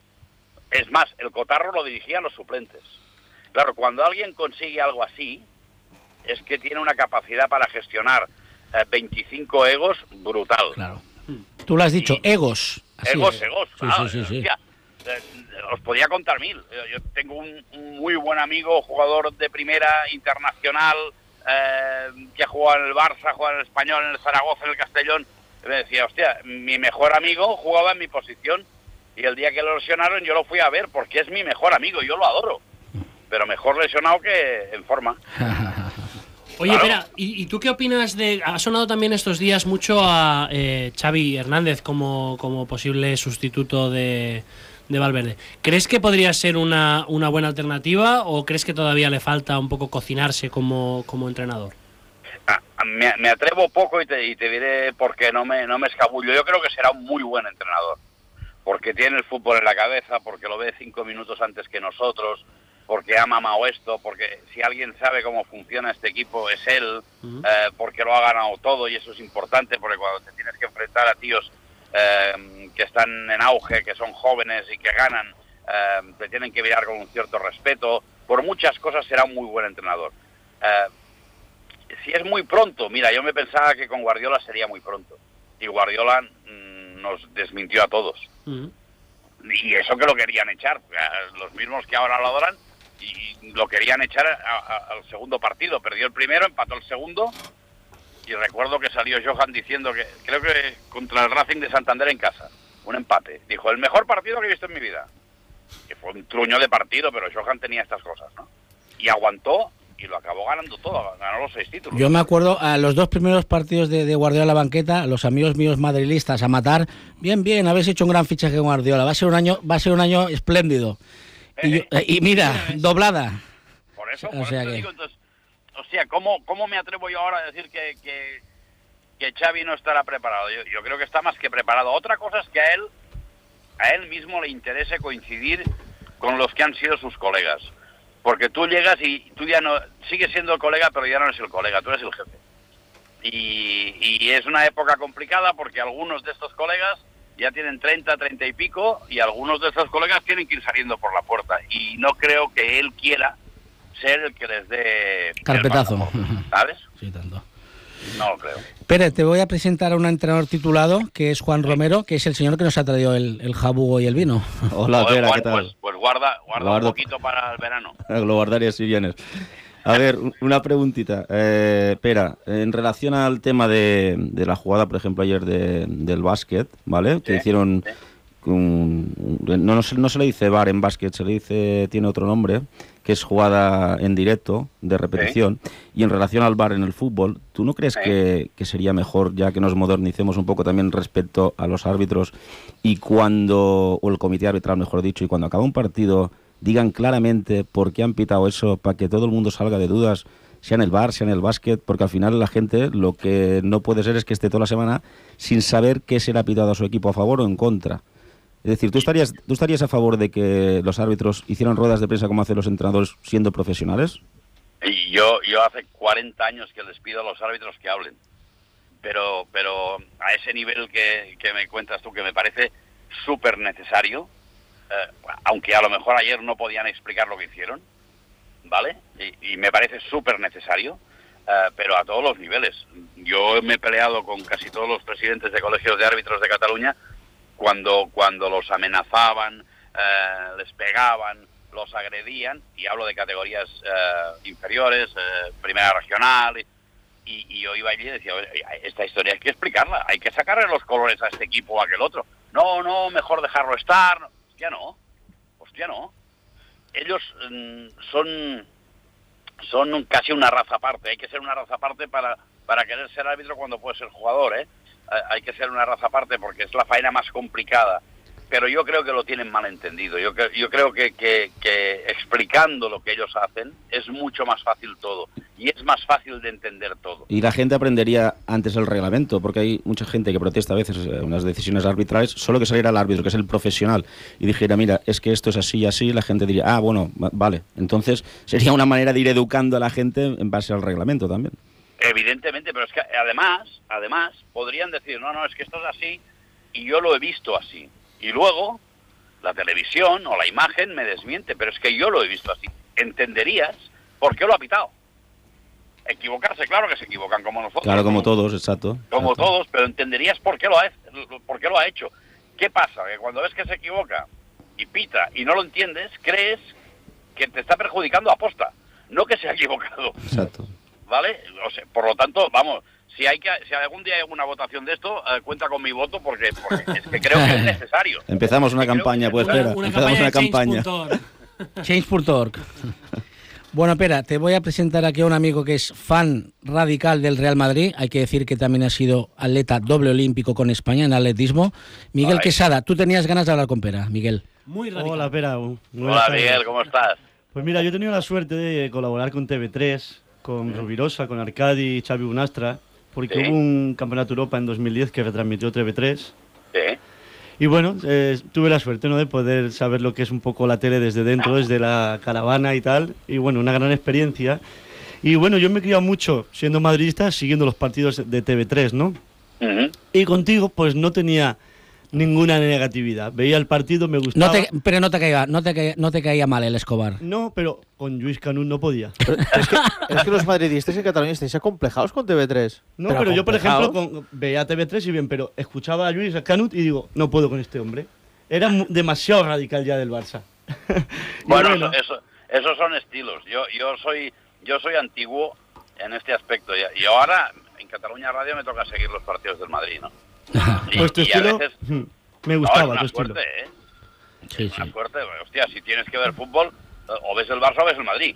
Es más, el cotarro lo dirigían los suplentes. Claro, cuando alguien consigue algo así, es que tiene una capacidad para gestionar eh, veinticinco egos brutal. Claro. Tú lo has dicho, y egos. Así egos, es. egos, sí, claro. Sí, sí, sí. Hostia, eh, os podía contar mil. Yo tengo un, un muy buen amigo, jugador de primera, internacional, eh, que ha jugado en el Barça, ha jugado en el Español, en el Zaragoza, en el Castellón. Me decía, hostia, mi mejor amigo jugaba en mi posición, y el día que lo lesionaron yo lo fui a ver porque es mi mejor amigo, yo lo adoro. Pero mejor lesionado que en forma. Oye, claro. Espera, ¿y, ¿y tú qué opinas de...? Ha sonado también estos días mucho a eh, Xavi Hernández como, como posible sustituto de, de Valverde. ¿Crees que podría ser una, una buena alternativa o crees que todavía le falta un poco cocinarse como, como entrenador? Ah, me, me atrevo poco y te, y te diré por qué no me, no me escabullo. Yo creo que será un muy buen entrenador. Porque tiene el fútbol en la cabeza, porque lo ve cinco minutos antes que nosotros, porque ha mamado esto, porque si alguien sabe cómo funciona este equipo es él, uh-huh. eh, porque lo ha ganado todo, y eso es importante, porque cuando te tienes que enfrentar a tíos eh, que están en auge, que son jóvenes y que ganan, eh, te tienen que mirar con un cierto respeto. Por muchas cosas será un muy buen entrenador. Eh, si es muy pronto, mira, yo me pensaba que con Guardiola sería muy pronto, y Guardiola mmm, nos desmintió a todos. Uh-huh. Y eso que lo querían echar, los mismos que ahora lo adoran, y lo querían echar a, a, al segundo partido. Perdió el primero, empató el segundo, y recuerdo que salió Johan diciendo que, creo que contra el Racing de Santander en casa, un empate. Dijo, el mejor partido que he visto en mi vida. Que fue un truño de partido, pero Johan tenía estas cosas, ¿no? Y aguantó y lo acabó ganando todo, ganó los seis títulos. Yo me acuerdo a los dos primeros partidos de, de Guardiola en la banqueta, los amigos míos madrilistas a matar, bien, bien, habéis hecho un gran fichaje con Guardiola, va a ser un año, va a ser un año espléndido. Eh, y, yo, eh, y mira, eh, doblada. Por eso, o por sea eso que... digo, entonces, o sea, ¿cómo, ¿cómo me atrevo yo ahora a decir que, que, que Xavi no estará preparado? Yo, yo creo que está más que preparado. Otra cosa es que a él, a él mismo le interese coincidir con los que han sido sus colegas. Porque tú llegas y tú ya no... Sigues siendo el colega, pero ya no eres el colega, tú eres el jefe. Y, y es una época complicada porque algunos de estos colegas ya tienen treinta, treinta y pico, y algunos de estos colegas tienen que ir saliendo por la puerta. Y no creo que él quiera ser el que les dé... carpetazo. ¿Sabes? Sí, tanto. No lo creo. Pérez, te voy a presentar a un entrenador titulado, que es Juan Romero, que es el señor que nos ha traído el, el jabugo y el vino. Hola, Joder, Pera, Juan, ¿qué tal? Pues, pues guarda, guarda un poquito para el verano. Lo guardaré si vienes. A ver, una preguntita. Eh, Pera, en relación al tema de, de la jugada, por ejemplo, ayer de, del básquet, ¿vale? Sí, que hicieron... Sí. Un, no, no, se, no se le dice V A R en básquet, se le dice, tiene otro nombre, que es jugada en directo, de repetición. Sí. Y en relación al V A R en el fútbol, ¿tú no crees sí. que, que sería mejor, ya que nos modernicemos un poco también respecto a los árbitros, y cuando, o el comité arbitral, mejor dicho, y cuando acaba un partido, digan claramente por qué han pitado eso, para que todo el mundo salga de dudas, sea en el V A R, sea en el básquet? Porque al final la gente lo que no puede ser es que esté toda la semana sin saber qué se le ha pitado a su equipo, a favor o en contra. Es decir, ¿tú estarías, ¿tú estarías a favor de que los árbitros hicieran ruedas de prensa como hacen los entrenadores siendo profesionales? Y yo, yo hace cuarenta años que les pido a los árbitros que hablen. Pero, pero a ese nivel que, que me cuentas tú, que me parece súper necesario, eh, aunque a lo mejor ayer no podían explicar lo que hicieron, ¿vale? Y, y me parece súper necesario, eh, pero a todos los niveles. Yo me he peleado con casi todos los presidentes de colegios de árbitros de Cataluña cuando cuando los amenazaban, eh, les pegaban, los agredían, y hablo de categorías eh, inferiores, eh, primera regional, y, y yo iba allí y decía, esta historia hay que explicarla, hay que sacarle los colores a este equipo o a aquel otro. No, no, mejor dejarlo estar. Hostia, no. Hostia, no. Ellos mm, son, son casi una raza aparte. Hay que ser una raza aparte para, para querer ser árbitro cuando puedes ser jugador, ¿eh? Hay que ser una raza aparte porque es la faena más complicada, pero yo creo que lo tienen mal entendido. Yo, yo creo que, que, que explicando lo que ellos hacen es mucho más fácil todo, y es más fácil de entender todo. Y la gente aprendería antes el reglamento, porque hay mucha gente que protesta a veces unas decisiones arbitrales, solo que saliera el árbitro, que es el profesional, y dijera, mira, es que esto es así y así, la gente diría, ah, bueno, vale. Entonces sería una manera de ir educando a la gente en base al reglamento también. Evidentemente, pero es que además, además, podrían decir, no, no, es que esto es así, y yo lo he visto así. Y luego, la televisión o la imagen me desmiente, pero es que yo lo he visto así. Entenderías por qué lo ha pitado. Equivocarse, claro que se equivocan como nosotros. Claro, como todos, exacto. Como exacto. todos, pero entenderías por qué lo ha, por qué lo ha hecho. ¿Qué pasa? Que cuando ves que se equivoca y pita y no lo entiendes, crees que te está perjudicando a posta, no que se ha equivocado. Exacto. ¿Vale? O sea, por lo tanto, vamos, si hay que, si algún día hay una votación de esto, eh, cuenta con mi voto porque, porque es que creo que es necesario. Empezamos una campaña, pues, espera. Una, una Empezamos una campaña. campaña. change punto org. Bueno, espera, te voy a presentar aquí a un amigo que es fan radical del Real Madrid. Hay que decir que también ha sido atleta doble olímpico con España en atletismo. Miguel Ay. Quesada, tú tenías ganas de hablar con Pera, Miguel. Muy radical. Hola, Pera. Hola, Miguel, ¿cómo estás? Pues mira, yo he tenido la suerte de colaborar con T V tres, con Rovirosa, con Arcadi y Xavi Unastra, porque ¿Sí? hubo un Campeonato Europa en dos mil diez que retransmitió T V tres. Sí. Y bueno, eh, tuve la suerte, ¿no?, de poder saber lo que es un poco la tele desde dentro, desde la caravana y tal. Y bueno, una gran experiencia. Y bueno, yo me he criado mucho, siendo madridista, siguiendo los partidos de T V tres, ¿no? Uh-huh. Y contigo, pues no tenía ninguna negatividad. Veía el partido, me gustaba. No te, pero no te, caía, no, te caía, no te caía mal el Escobar. No, pero con Lluís Canut no podía. Es que, es que los madridistas en Cataluña estáis acomplejados con T V tres. No, pero, pero yo, por ejemplo, con, veía T V tres y bien, pero escuchaba a Lluís Canut y digo, no puedo con este hombre. Era demasiado radical ya del Barça. Bueno, bueno. Eso, esos son estilos. Yo yo soy yo soy antiguo en este aspecto. Y, y ahora en Cataluña Radio me toca seguir los partidos del Madrid, ¿no? Y, pues tu y estilo veces, me gustaba, no, es tu una estilo. suerte, ¿eh? Sí, es una sí. suerte. Hostia, si tienes que ver fútbol, o ves el Barça o ves el Madrid.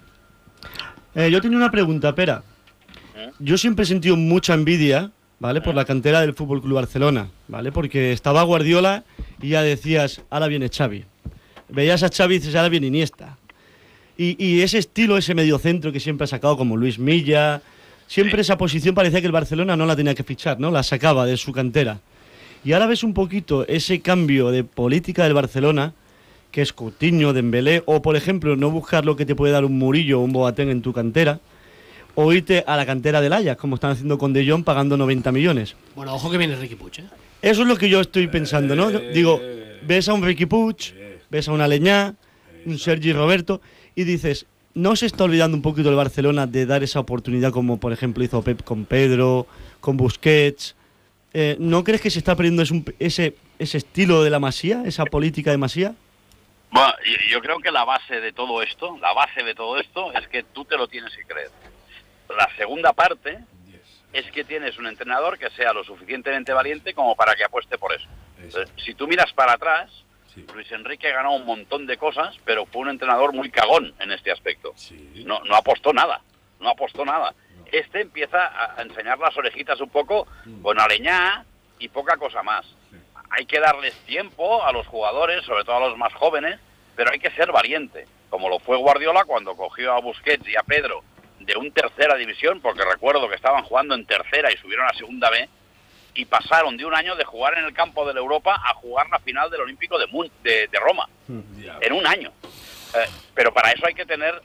Eh, yo tenía una pregunta, Pera. ¿Mm? Yo siempre he sentido mucha envidia, ¿vale? Por la cantera del Fútbol Club Barcelona, ¿vale? Porque estaba Guardiola y ya decías, ahora viene Xavi. Veías a Xavi y dices, ahora viene Iniesta. Y, y ese estilo, ese mediocentro que siempre ha sacado, como Luis Milla, siempre esa posición parecía que el Barcelona no la tenía que fichar, ¿no? La sacaba de su cantera. Y ahora ves un poquito ese cambio de política del Barcelona, que es Coutinho, Dembélé, o por ejemplo, no buscar lo que te puede dar un Murillo o un Boateng en tu cantera, o irte a la cantera del Ajax, como están haciendo con De Jong, pagando noventa millones. Bueno, ojo que viene Riqui Puig, ¿eh? Eso es lo que yo estoy pensando, ¿no? Digo, ves a un Riqui Puig, ves a una Aleñá, un Sergi Roberto, y dices, ¿no se está olvidando un poquito el Barcelona de dar esa oportunidad como, por ejemplo, hizo Pep con Pedro, con Busquets? Eh, ¿No crees que se está perdiendo ese, ese, ese estilo de la Masía, esa política de Masía? Bueno, yo creo que la base de todo esto, la base de todo esto es que tú te lo tienes que creer. La segunda parte es que tienes un entrenador que sea lo suficientemente valiente como para que apueste por eso. Entonces, si tú miras para atrás, Luis Enrique ganó un montón de cosas, pero fue un entrenador muy cagón en este aspecto. No, no apostó nada, no apostó nada. Este empieza a enseñar las orejitas un poco con Aleñá y poca cosa más. Hay que darles tiempo a los jugadores, sobre todo a los más jóvenes, pero hay que ser valiente, como lo fue Guardiola cuando cogió a Busquets y a Pedro de un tercera división, porque recuerdo que estaban jugando en tercera y subieron a segunda B, y pasaron de un año de jugar en el campo de la Europa a jugar la final del Olímpico de, Mun de, de Roma, en un año. Eh, pero para eso hay que tener...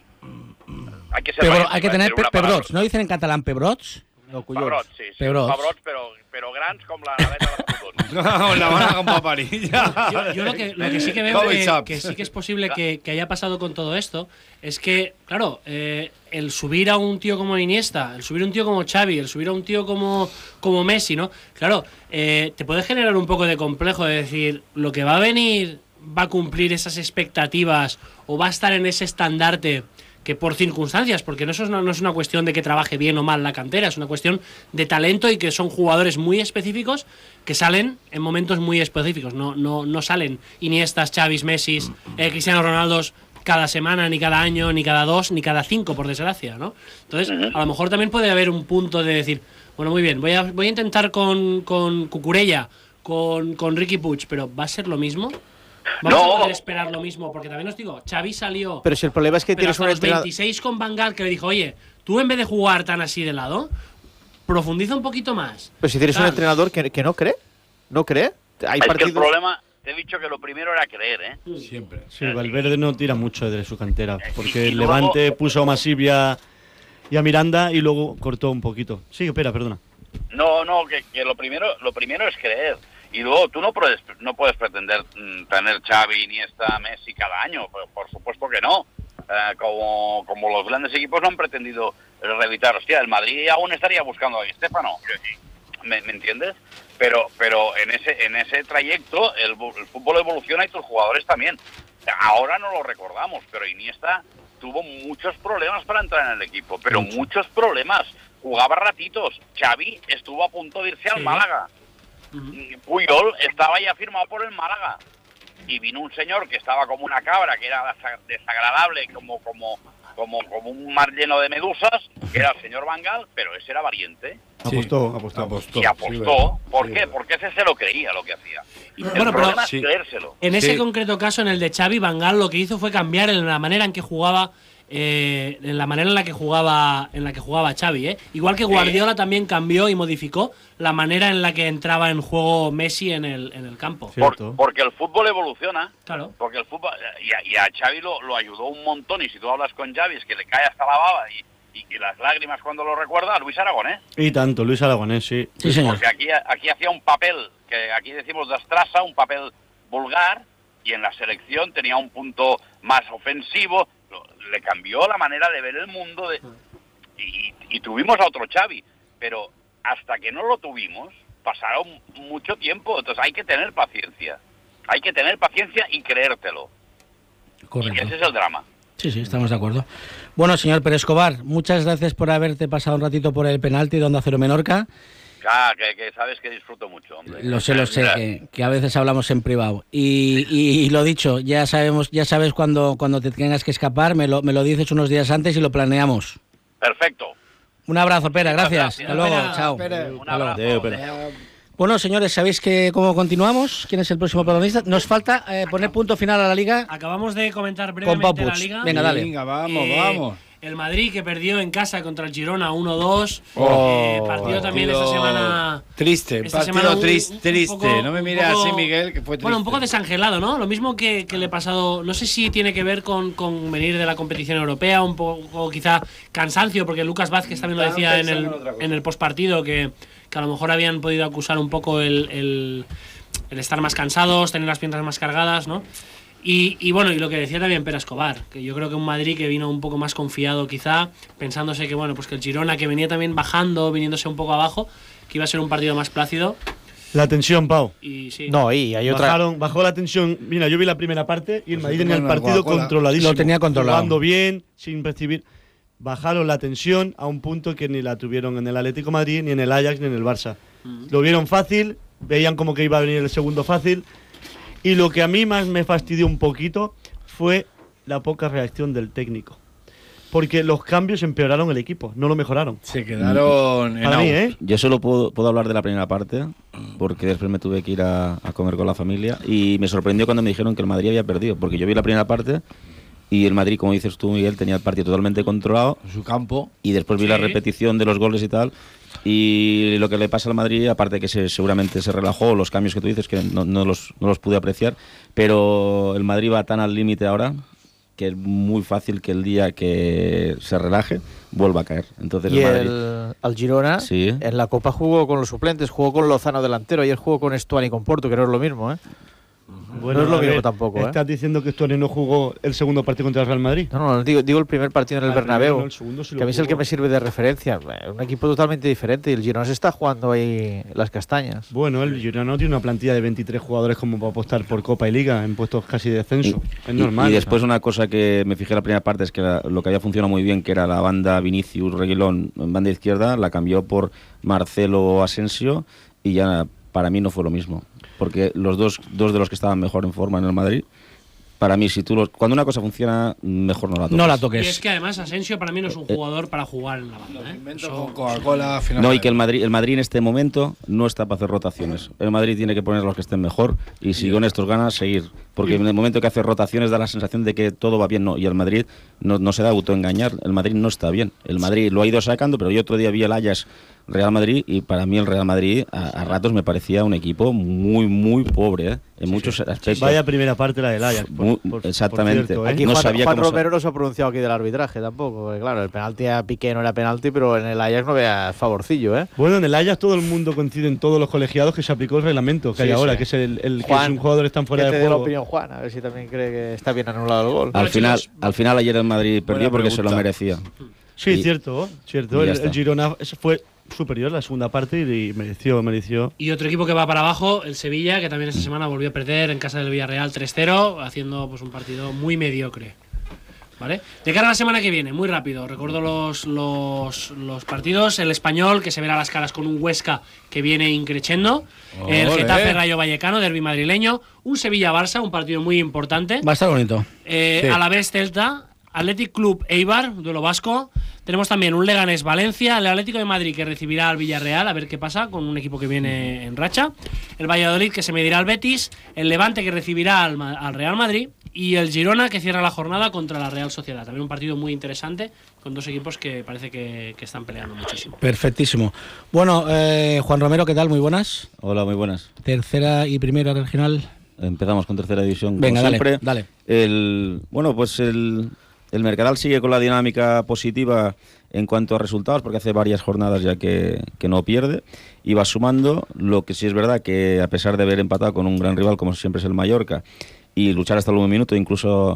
Hay que ser Pero valiente, hay que para tener decir una pe palabra. pebrots, ¿no dicen en catalán pebrots? No, Pebrots, sí, sí. Pebrots. Pebrots, pero, pero grans com la naveta de fútbol. No, la van con paparilla. Yo, yo lo, que, lo que sí que veo que, que sí que es posible que, que haya pasado con todo esto es que, claro, eh, el subir a un tío como Iniesta, el subir a un tío como Xavi, el subir a un tío como, como Messi, ¿no? Claro, eh, te puede generar un poco de complejo de decir, lo que va a venir va a cumplir esas expectativas o va a estar en ese estandarte que por circunstancias, porque no, eso es una, no es una cuestión de que trabaje bien o mal la cantera, es una cuestión de talento y que son jugadores muy específicos que salen en momentos muy específicos, no, no, no salen Iniestas, Xavis, Messis, eh, Cristiano Ronaldos cada semana, ni cada año, ni cada dos, ni cada cinco, por desgracia, ¿no? Entonces, a lo mejor también puede haber un punto de decir, bueno, muy bien, voy a, voy a intentar con, con Cucurella, con, con Riqui Puig, pero ¿va a ser lo mismo? Vamos No. a poder esperar lo mismo, porque también os digo, Xavi salió... Pero si el problema es que Pero tienes hasta un los entrenador... veintiséis con Van Gaal, que le dijo, oye, tú en vez de jugar tan así de lado, profundiza un poquito más. Pero si tienes un Tal. entrenador que, que no cree, ¿no cree? Hay Es que partidos... el problema, te he dicho que lo primero era creer, ¿eh? Siempre. Sí, Valverde no tira mucho de su cantera, porque y el luego- Levante puso a Masip y a, y a Miranda y luego cortó un poquito. Sí, espera, perdona. No, no, que, que lo primero lo primero es creer. Y luego tú no puedes no puedes pretender mm, tener Xavi, Iniesta, Messi cada año. Por, por supuesto que no. Eh, como, como los grandes equipos no han pretendido reeditar. Hostia, el Madrid aún estaría buscando a Di Stéfano. ¿Me, me entiendes? Pero pero en ese en ese trayecto el, el fútbol evoluciona y tus jugadores también. Ahora no lo recordamos, pero Iniesta tuvo muchos problemas para entrar en el equipo. Pero Mucho. muchos problemas. Jugaba ratitos. Xavi estuvo a punto de irse al Sí. Málaga. Puyol estaba ya firmado por el Málaga. Y vino un señor que estaba como una cabra, que era desa- desagradable, como como como como un mar lleno de medusas, que era el señor Van Gaal, pero ese era valiente. Apostó, apostó. Apostó. Y apostó. Sí, verdad. ¿Por Sí, qué? verdad. Porque ese se lo creía lo que hacía. Y, El bueno, pero problema es sí. creérselo. en ese Sí. concreto caso, en el de Xavi, Van Gaal lo que hizo fue cambiar en la manera en que jugaba, eh, en la manera en la que jugaba, en la que jugaba Xavi, ¿eh? Igual que Guardiola también cambió y modificó la manera en la que entraba en juego Messi en el, en el campo. Por- Cierto. porque el fútbol evoluciona. Claro. Porque el fútbol, y a, y a Xavi lo, lo ayudó un montón, y si tú hablas con Xavi es que le cae hasta la baba y, y, y las lágrimas cuando lo recuerda a Luis Aragonés. Y tanto, Luis Aragonés, sí. Sí, señor. Porque aquí, aquí hacía un papel, que aquí decimos de estrasa, un papel vulgar, y en la selección tenía un punto más ofensivo, lo- le cambió la manera de ver el mundo, de, y, y tuvimos a otro Xavi, pero hasta que no lo tuvimos, pasaron mucho tiempo, entonces hay que tener paciencia, hay que tener paciencia y creértelo, y Correcto. ese es el drama. Sí, sí, estamos de acuerdo. Bueno, señor Pérez Escobar, muchas gracias por haberte pasado un ratito por el penalti de Onda Cero Menorca. Ah, que, que sabes que disfruto mucho, hombre. Lo sé, lo sé, que, que a veces hablamos en privado. Y, y, y lo dicho, ya sabemos, ya sabes cuando, cuando te tengas que escapar, me lo, me lo dices unos días antes y lo planeamos. Perfecto. Un abrazo, Pera, gracias. gracias. Hasta luego, Pera, chao. Pera, un abrazo. Adeu, Pera. Bueno, señores, ¿sabéis que cómo continuamos? ¿Quién es el próximo protagonista? Nos falta eh, poner punto final a la Liga. Acabamos de comentar Con Pau brevemente la Puig. Liga. Venga, dale. Venga, vamos, Eh, vamos. El Madrid que perdió en casa contra el Girona uno dos. Oh, eh, partido también partido esta semana. Triste, esta partido semana un- tris- un triste. poco- No me un mires poco- así, Miguel, que fue triste. Bueno, un poco desangelado, ¿no? Lo mismo que, que le ha pasado. No sé si tiene que ver con, con venir de la competición europea, un poco quizá cansancio, porque Lucas Vázquez también lo Estaban decía en pensando el, en otra cosa. en el postpartido, que, que a lo mejor habían podido acusar un poco el, el, el estar más cansados, tener las piernas más cargadas, ¿no? Y, y bueno, y lo que decía también Pera Escobar, que yo creo que un Madrid que vino un poco más confiado quizá, pensándose que bueno, pues que el Girona que venía también bajando, viniéndose un poco abajo, que iba a ser un partido más plácido. La tensión, Pau. Y sí. No, y hay otra. Bajaron, bajó la tensión. Mira, yo vi la primera parte y el Pues Madrid se tenía el tomaron una partido Coca-Cola. controladísimo. Lo tenía controlado. Jugando bien, sin recibir. Bajaron la tensión a un punto que ni la tuvieron en el Atlético de Madrid, ni en el Ajax, ni en el Barça. Lo vieron fácil, veían como que iba a venir el segundo fácil. Y lo que a mí más me fastidió un poquito fue la poca reacción del técnico. Porque los cambios empeoraron el equipo, no lo mejoraron. Se quedaron en Para mí, out. ¿eh? Yo solo puedo, puedo hablar de la primera parte, porque después me tuve que ir a, a comer con la familia y me sorprendió cuando me dijeron que el Madrid había perdido, porque yo vi la primera parte y el Madrid, como dices tú, Miguel, tenía el partido totalmente controlado. En su campo. Y después vi Sí. la repetición de los goles y tal. Y lo que le pasa al Madrid, aparte de que se, seguramente se relajó, los cambios que tú dices, que no, no, los, no los pude apreciar, pero el Madrid va tan al límite ahora que es muy fácil que el día que se relaje vuelva a caer. Entonces Y el Madrid, el, al Girona, Sí. en la Copa jugó con los suplentes, jugó con Lozano delantero, ayer jugó con Estuani y con Porto, que no es lo mismo, ¿eh? no es lo a mismo ver, tampoco, ¿eh? ¿Estás diciendo que Stuani no jugó el segundo partido contra el Real Madrid? No, no, digo, digo el primer partido en el Ah, el Bernabéu, primero no, el segundo sí lo que a mí es el jugó. que me sirve de referencia. Eh, Un equipo totalmente diferente y el Girona se está jugando ahí las castañas. Bueno, el Girona no tiene una plantilla de veintitrés jugadores como para apostar por Copa y Liga en puestos casi de descenso. es Y- normal. Y, después o sea. una cosa que me fijé en la primera parte es que la- lo que había funcionado muy bien, que era la banda Vinicius Reguilón en banda izquierda, la cambió por Marcelo Asensio y ya para mí no fue lo mismo. Porque los dos, dos de los que estaban mejor en forma en el Madrid, para mí, si tú los, cuando una cosa funciona, mejor no la toques. No la Y toques. es que además Asensio para mí no es un jugador para jugar en la banda. ¿eh? Eso- Con Coca-Cola, final. No, y que el Madrid, el Madrid en este momento no está para hacer rotaciones. El Madrid tiene que poner los que estén mejor y si con estos ganas, seguir. Porque en el momento que hace rotaciones da la sensación de que todo va bien. No, y el Madrid no, no se da autoengañar. El Madrid no está bien. El Madrid lo ha ido sacando, pero yo otro día vi el Ajax Real Madrid y para mí el Real Madrid a, a ratos me parecía un equipo muy, muy pobre, ¿eh? En muchos aspectos. Vaya primera parte la del Ajax. por- Muy- por- exactamente. por cierto, ¿eh? Aquí No Juan, sabía Juan cómo sa- Romero no se ha pronunciado aquí del arbitraje tampoco, porque claro, el penalti a Piqué no era penalti, pero en el Ajax no vea favorcillo, ¿eh? Bueno, en el Ajax todo el mundo coincide en todos los colegiados que se aplicó el reglamento que Sí, hay ahora, sí. que es el, el que Juan, si un jugador está fuera que te de dé la juego. opinión Juan, a ver si también cree que está bien anulado el gol. Al final, al final ayer el Madrid perdió porque se lo pregunta. merecía. Sí, Y- cierto, cierto. y ya El, está. el Girona ese fue superior la segunda parte y, y mereció, mereció. Y otro equipo que va para abajo, el Sevilla, que también esta semana volvió a perder en casa del Villarreal tres cero, haciendo pues un partido muy mediocre. ¿Vale? De cara a la semana que viene, muy rápido, recuerdo los, los, los partidos. El Español, que se verá las caras con un Huesca que viene increchendo. El Ole. Getafe Rayo Vallecano, derbi madrileño. Un Sevilla-Barça, un partido muy importante. Va a estar bonito. Eh, Sí. Alavés Celta, Athletic Club Eibar, duelo vasco. Tenemos también un Leganés Valencia, el Atlético de Madrid que recibirá al Villarreal, a ver qué pasa con un equipo que viene en racha. El Valladolid que se medirá al Betis, el Levante que recibirá al, Ma- al Real Madrid y el Girona que cierra la jornada contra la Real Sociedad. También un partido muy interesante con dos equipos que parece que, que están peleando muchísimo. Perfectísimo. Bueno, eh, Juan Romero, ¿qué tal? Muy buenas. Hola, muy buenas. Tercera y primera regional. Empezamos con tercera división. Venga, como dale, siempre. dale. El, bueno, pues el, el Mercadal sigue con la dinámica positiva en cuanto a resultados, porque hace varias jornadas ya que, que no pierde y va sumando. Lo que sí es verdad que a pesar de haber empatado con un gran rival como siempre es el Mallorca y luchar hasta el último minuto, incluso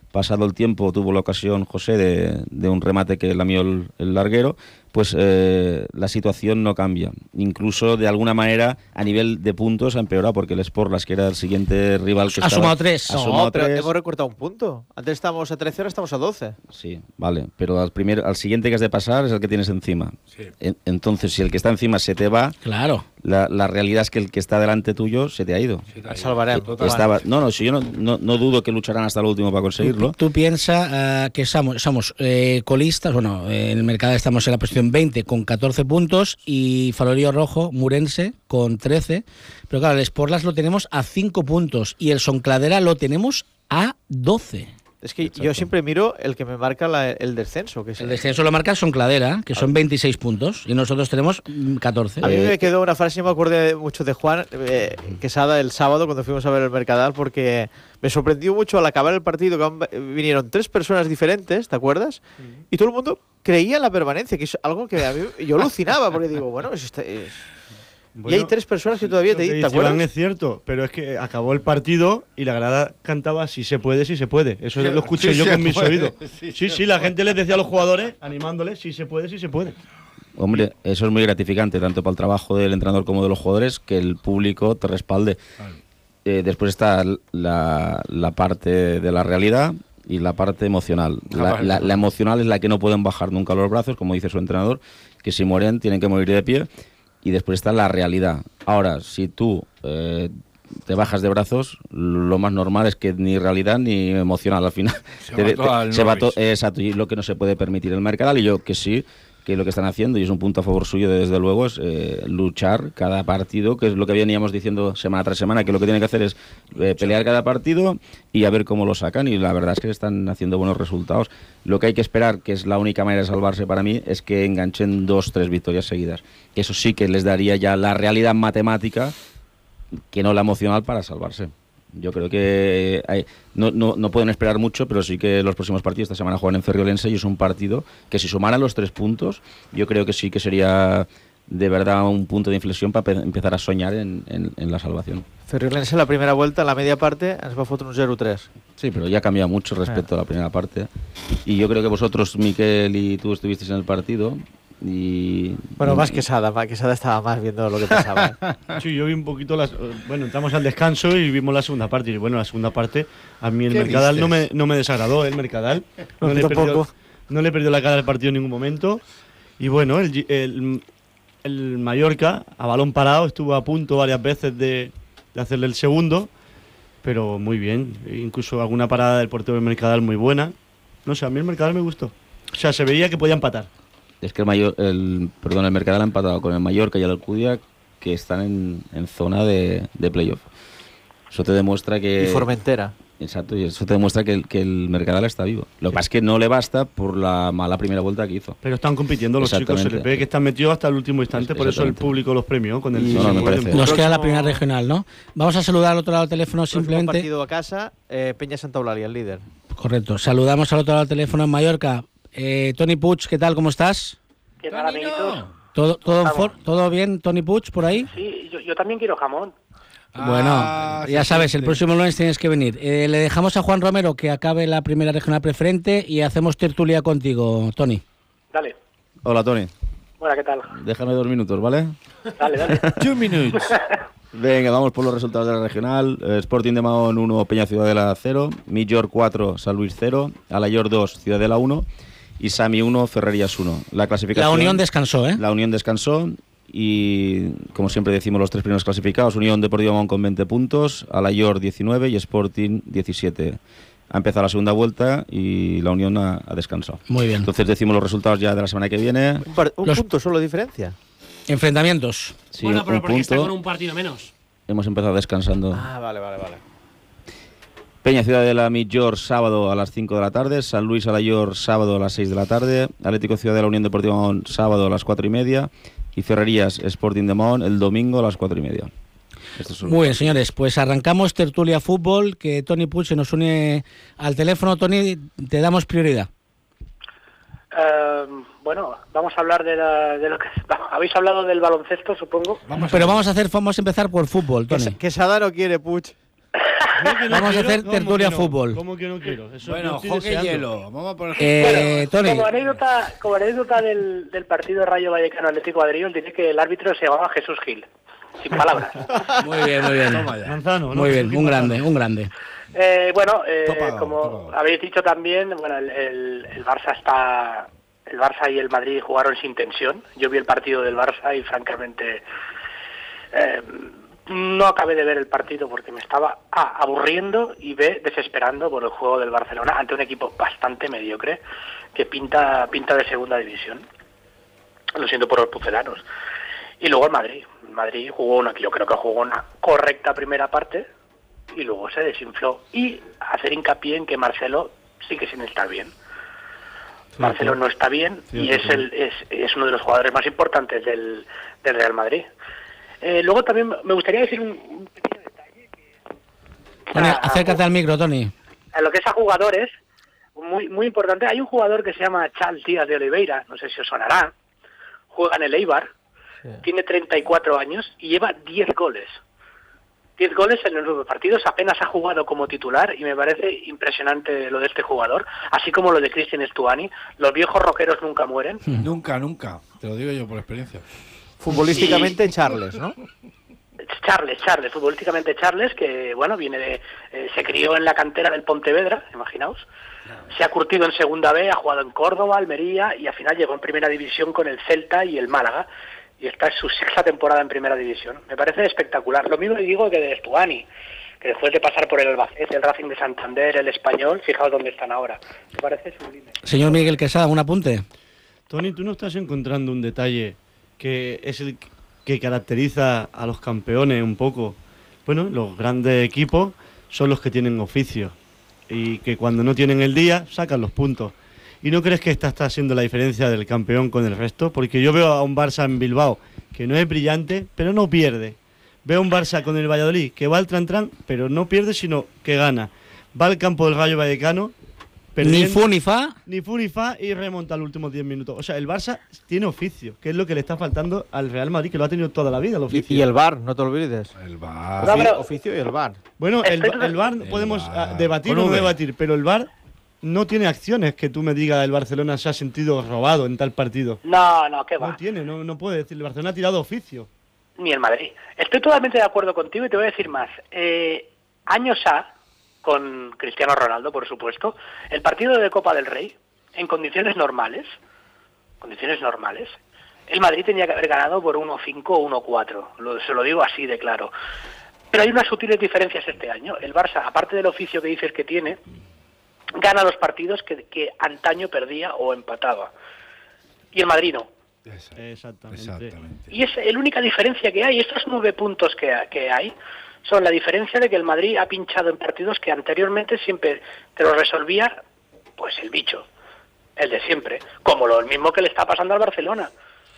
pasado el tiempo tuvo la ocasión José de, de un remate que lamió el, el larguero, pues eh, la situación no cambia. Incluso de alguna manera a nivel de puntos ha empeorado porque el Sportlas, que era el siguiente rival que ha estaba, sumado tres. ha No, sumado pero tres. hemos recortado un punto. Antes estábamos a trece, ahora estamos a doce. Sí, vale, pero al primer, al siguiente que has de pasar es el que tienes encima. Sí. En, entonces, si el que está encima se te va, claro, la, la realidad es que el que está delante tuyo se te ha ido. Salvaremos. Estaba, no, no, si yo no, no, no dudo que lucharán hasta lo último para conseguirlo. Tú piensas uh, que somos, somos eh, colistas, bueno, en el mercado estamos en la posición veinte con catorce puntos y Farolillo Rojo, Murense, con trece. Pero claro, el Sportlas lo tenemos a cinco puntos y el Soncladera lo tenemos a doce. Es que Exacto. yo siempre miro el que me marca la, el descenso. Que es el descenso lo marca Soncladera, que son veintiséis puntos, y nosotros tenemos catorce. A mí me quedó una frase, me acordé mucho de Juan eh, Quesada el sábado cuando fuimos a ver el Mercadal, porque me sorprendió mucho al acabar el partido que vinieron tres personas diferentes, ¿te acuerdas? Uh-huh. Y todo el mundo creía en la permanencia, que es algo que a mí yo alucinaba, porque digo, bueno, es... es Bueno, y hay tres personas que todavía te dicen, ¿te acuerdas? Es cierto, pero es que acabó el partido y la grada cantaba si se puede, si se puede. Eso lo escuché sí yo con mis puede, oídos. Sí, sí, sí, la gente les decía a los jugadores, animándoles, si se puede, si se puede. Hombre, eso es muy gratificante, tanto para el trabajo del entrenador como de los jugadores, que el público te respalde. Claro. Eh, después está la, la parte de la realidad y la parte emocional. La, la, la emocional es la que no pueden bajar nunca los brazos, como dice su entrenador, que si mueren tienen que morir de pie. Y después está la realidad. Ahora, si tú eh, te bajas de brazos, lo más normal es que ni realidad ni emocional al final. Se te, va todo al te, se va to, eh, exacto, y lo que no se puede permitir el Mercadal, y yo que sí, que lo que están haciendo, y es un punto a favor suyo desde luego, es eh, luchar cada partido, que es lo que veníamos diciendo semana tras semana, que lo que tiene que hacer es eh, pelear cada partido y a ver cómo lo sacan, y la verdad es que están haciendo buenos resultados. Lo que hay que esperar, que es la única manera de salvarse para mí, es que enganchen dos, tres victorias seguidas. Eso sí que les daría ya la realidad matemática, que no la emocional, para salvarse. Yo creo que hay, no, no, no pueden esperar mucho, pero sí que los próximos partidos esta semana juegan en Ferriolense y es un partido que si sumaran los tres puntos, yo creo que sí que sería de verdad un punto de inflexión para pe- empezar a soñar en, en, en la salvación. Ferriolense la primera vuelta, en la media parte, ens va fotre un cero tres. Sí, pero ya ha cambiado mucho respecto ah. a la primera parte. Y yo creo que vosotros, Miquel, y tú estuvisteis en el partido. Y bueno, más Quesada, más Quesada estaba más viendo lo que pasaba. Sí, yo vi un poquito las, bueno, entramos al descanso y vimos la segunda parte y bueno, la segunda parte a mí el Mercadal no me, no me desagradó, el Mercadal no, no, le perdió, no le perdió la cara al partido en ningún momento y bueno, el, el, el Mallorca a balón parado estuvo a punto varias veces de, de hacerle el segundo, pero muy bien, incluso alguna parada del portero del Mercadal muy buena, no sé, a mí el Mercadal me gustó, o sea, se veía que podía empatar. Es que el, mayor, el, perdón, el Mercadal ha empatado con el Mallorca y el Alcudia, que están en, en zona de, de playoff. Eso te demuestra que... Y Formentera. Exacto, y eso te demuestra que el, que el Mercadal está vivo. Lo que pasa es que no le basta por la mala primera vuelta que hizo. Pero están compitiendo los chicos, se les ve que están metidos hasta el último instante, por eso el público los premió con el... No, no, me parece. Nos queda la primera regional, ¿no? Vamos a saludar al otro lado del teléfono simplemente... partido a casa, eh, Peña Santa Eulalia, el líder. Correcto. Saludamos al otro lado del teléfono en Mallorca. Eh, Toni Puig, ¿qué tal? ¿Cómo estás? ¿Qué tal, amiguitos? ¿Todo, todo, for, ¿Todo bien, Toni Puig, por ahí? Sí, yo, yo también quiero jamón. Bueno, ah, ya sí, sabes, sí, el próximo lunes tienes que venir. Eh, le dejamos a Juan Romero que acabe la primera regional preferente y hacemos tertulia contigo, Toni. Dale. Hola, Toni. Hola, ¿qué tal? Déjame dos minutos, ¿vale? Dale, dale. Two minutes. Venga, vamos por los resultados de la regional. Eh, Sporting de Mahón uno, Peña Ciudadela cero, Millor cuatro, San Luis cero, Alayor dos, Ciudadela uno y Sami uno, Ferrerías uno. La clasificación... La Unión descansó, ¿eh? La Unión descansó y, como siempre decimos, los tres primeros clasificados, Unión Deportiva Mahón con veinte puntos, Alayor diecinueve y Sporting diecisiete. Ha empezado la segunda vuelta y la Unión ha, ha descansado. Muy bien. Entonces decimos los resultados ya de la semana que viene. Un, par, un los... punto solo de diferencia. Enfrentamientos. Sí, bueno, pero porque está con un partido menos. Hemos empezado descansando. Ah, vale, vale, vale. Peña Ciudadela Millor sábado a las cinco de la tarde, San Luis Alayor sábado a las seis de la tarde, Atlético Ciudadela Unión Deportiva Mahón sábado a las cuatro y media y Ferrerías Sporting de Mahón el domingo a las cuatro y media. Muy bien, señores, pues arrancamos tertulia fútbol, que Toni Puig se nos une al teléfono. Toni, te damos prioridad. Uh, bueno, vamos a hablar de, la, de lo que... Habéis hablado del baloncesto, supongo. Vamos Pero vamos a hacer, vamos a empezar por fútbol, Toni. Que Quesada no quiere, Puig. No Vamos quiero? a hacer ¿Cómo tertulia que no? fútbol. ¿Cómo que no quiero? Eso Bueno, lo estoy hockey deseando. hielo. Vamos a poner. Eh, Tony. Como anécdota, como anécdota del, del partido Rayo Vallecano Atlético de Madrid, os diré que el árbitro se llamaba Jesús Gil. Sin palabras. Muy bien, muy bien. Manzano, ¿no? Muy bien, un grande, un grande. Eh, bueno, eh, Topado, como topado. habéis dicho también, bueno, el, el, el Barça está, el Barça y el Madrid jugaron sin tensión. Yo vi el partido del Barça y francamente eh, no acabé de ver el partido porque me estaba A, aburriendo y B, desesperando por el juego del Barcelona ante un equipo bastante mediocre que pinta pinta de segunda división. Lo siento por los pucelanos. Y luego el Madrid. El Madrid jugó una, yo creo que jugó una correcta primera parte y luego se desinfló. Y hacer hincapié en que Marcelo sigue sin estar bien. Sí, Marcelo sí. no está bien Sí, y sí, es, sí. el, es, es uno de los jugadores más importantes del, del Real Madrid. Eh, luego también me gustaría decir un, un pequeño detalle. Que, Tony, a- acércate al micro, Tony. a lo que es a jugadores, muy muy importante. Hay un jugador que se llama Charles Díaz de Oliveira, no sé si os sonará, juega en el Eibar, tiene treinta y cuatro años y lleva diez goles. diez goles en los nueve partidos, apenas ha jugado como titular y me parece impresionante lo de este jugador, así como lo de Cristian Stuani. Los viejos rockeros nunca mueren. Nunca, nunca. Te lo digo yo por experiencia. Futbolísticamente Charles, ¿no? Charles, Charles, futbolísticamente Charles, que bueno, viene de, eh, se crió en la cantera del Pontevedra, imaginaos, se ha curtido en Segunda B, ha jugado en Córdoba, Almería y al final llegó en Primera División con el Celta y el Málaga y esta es su sexta temporada en Primera División. Me parece espectacular. Lo mismo digo que de Stuani, que después de pasar por el Albacete, el Racing de Santander, el Español, fijaos dónde están ahora. Me parece sublime. Señor Miguel Quesada, un apunte. Tony, ¿tú no estás encontrando un detalle que es el que caracteriza a los campeones un poco? Bueno, los grandes equipos son los que tienen oficio y que cuando no tienen el día sacan los puntos. ¿Y no crees que esta está siendo la diferencia del campeón con el resto? Porque yo veo a un Barça en Bilbao que no es brillante, pero no pierde. Veo a un Barça con el Valladolid que va al tran-tran, pero no pierde, sino que gana. Va al campo del Rayo Vallecano, Ni fu ni fa. Ni fu ni fa y remonta los últimos diez minutos. O sea, el Barça tiene oficio, que es lo que le está faltando al Real Madrid, que lo ha tenido toda la vida, el oficio. Y, y el V A R, no te olvides. El V A R. Ofi- No, pero- oficio y el V A R. Bueno, el, Estoy- el V A R El podemos V A R. ah, debatir Con o no V. debatir, pero el V A R no tiene acciones que tú me digas el Barcelona se ha sentido robado en tal partido. No, no, qué va. No tiene, no, no puede decir. El Barcelona ha tirado oficio. Ni el Madrid. Estoy totalmente de acuerdo contigo y te voy a decir más. Eh, años A, con Cristiano Ronaldo, por supuesto, el partido de Copa del Rey, en condiciones normales, condiciones normales, el Madrid tenía que haber ganado por uno cinco o uno cuatro. Lo, se lo digo así de claro. Pero hay unas sutiles diferencias este año. El Barça, aparte del oficio que dices que tiene, gana los partidos que, que antaño perdía o empataba. Y el Madrid no. Exactamente. Exactamente. Y es la única diferencia que hay. Estos nueve puntos que, que hay son la diferencia de que el Madrid ha pinchado en partidos que anteriormente siempre te lo resolvía pues el bicho, el de siempre, como lo mismo que le está pasando al Barcelona.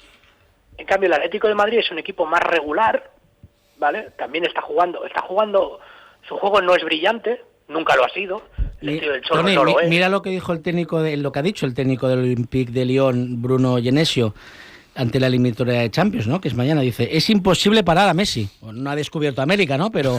En cambio, el Atlético de Madrid es un equipo más regular, ¿vale? También está jugando, está jugando, su juego no es brillante, nunca lo ha sido. El Mi- estilo del Cholo Tony, no lo mi- es. mira lo que dijo el técnico de, lo que ha dicho el técnico del Olympique de Lyon, Bruno Genesio, ante la eliminatoria de Champions, ¿no? Que es mañana. Dice, es imposible parar a Messi. Bueno, no ha descubierto América, ¿no? Pero,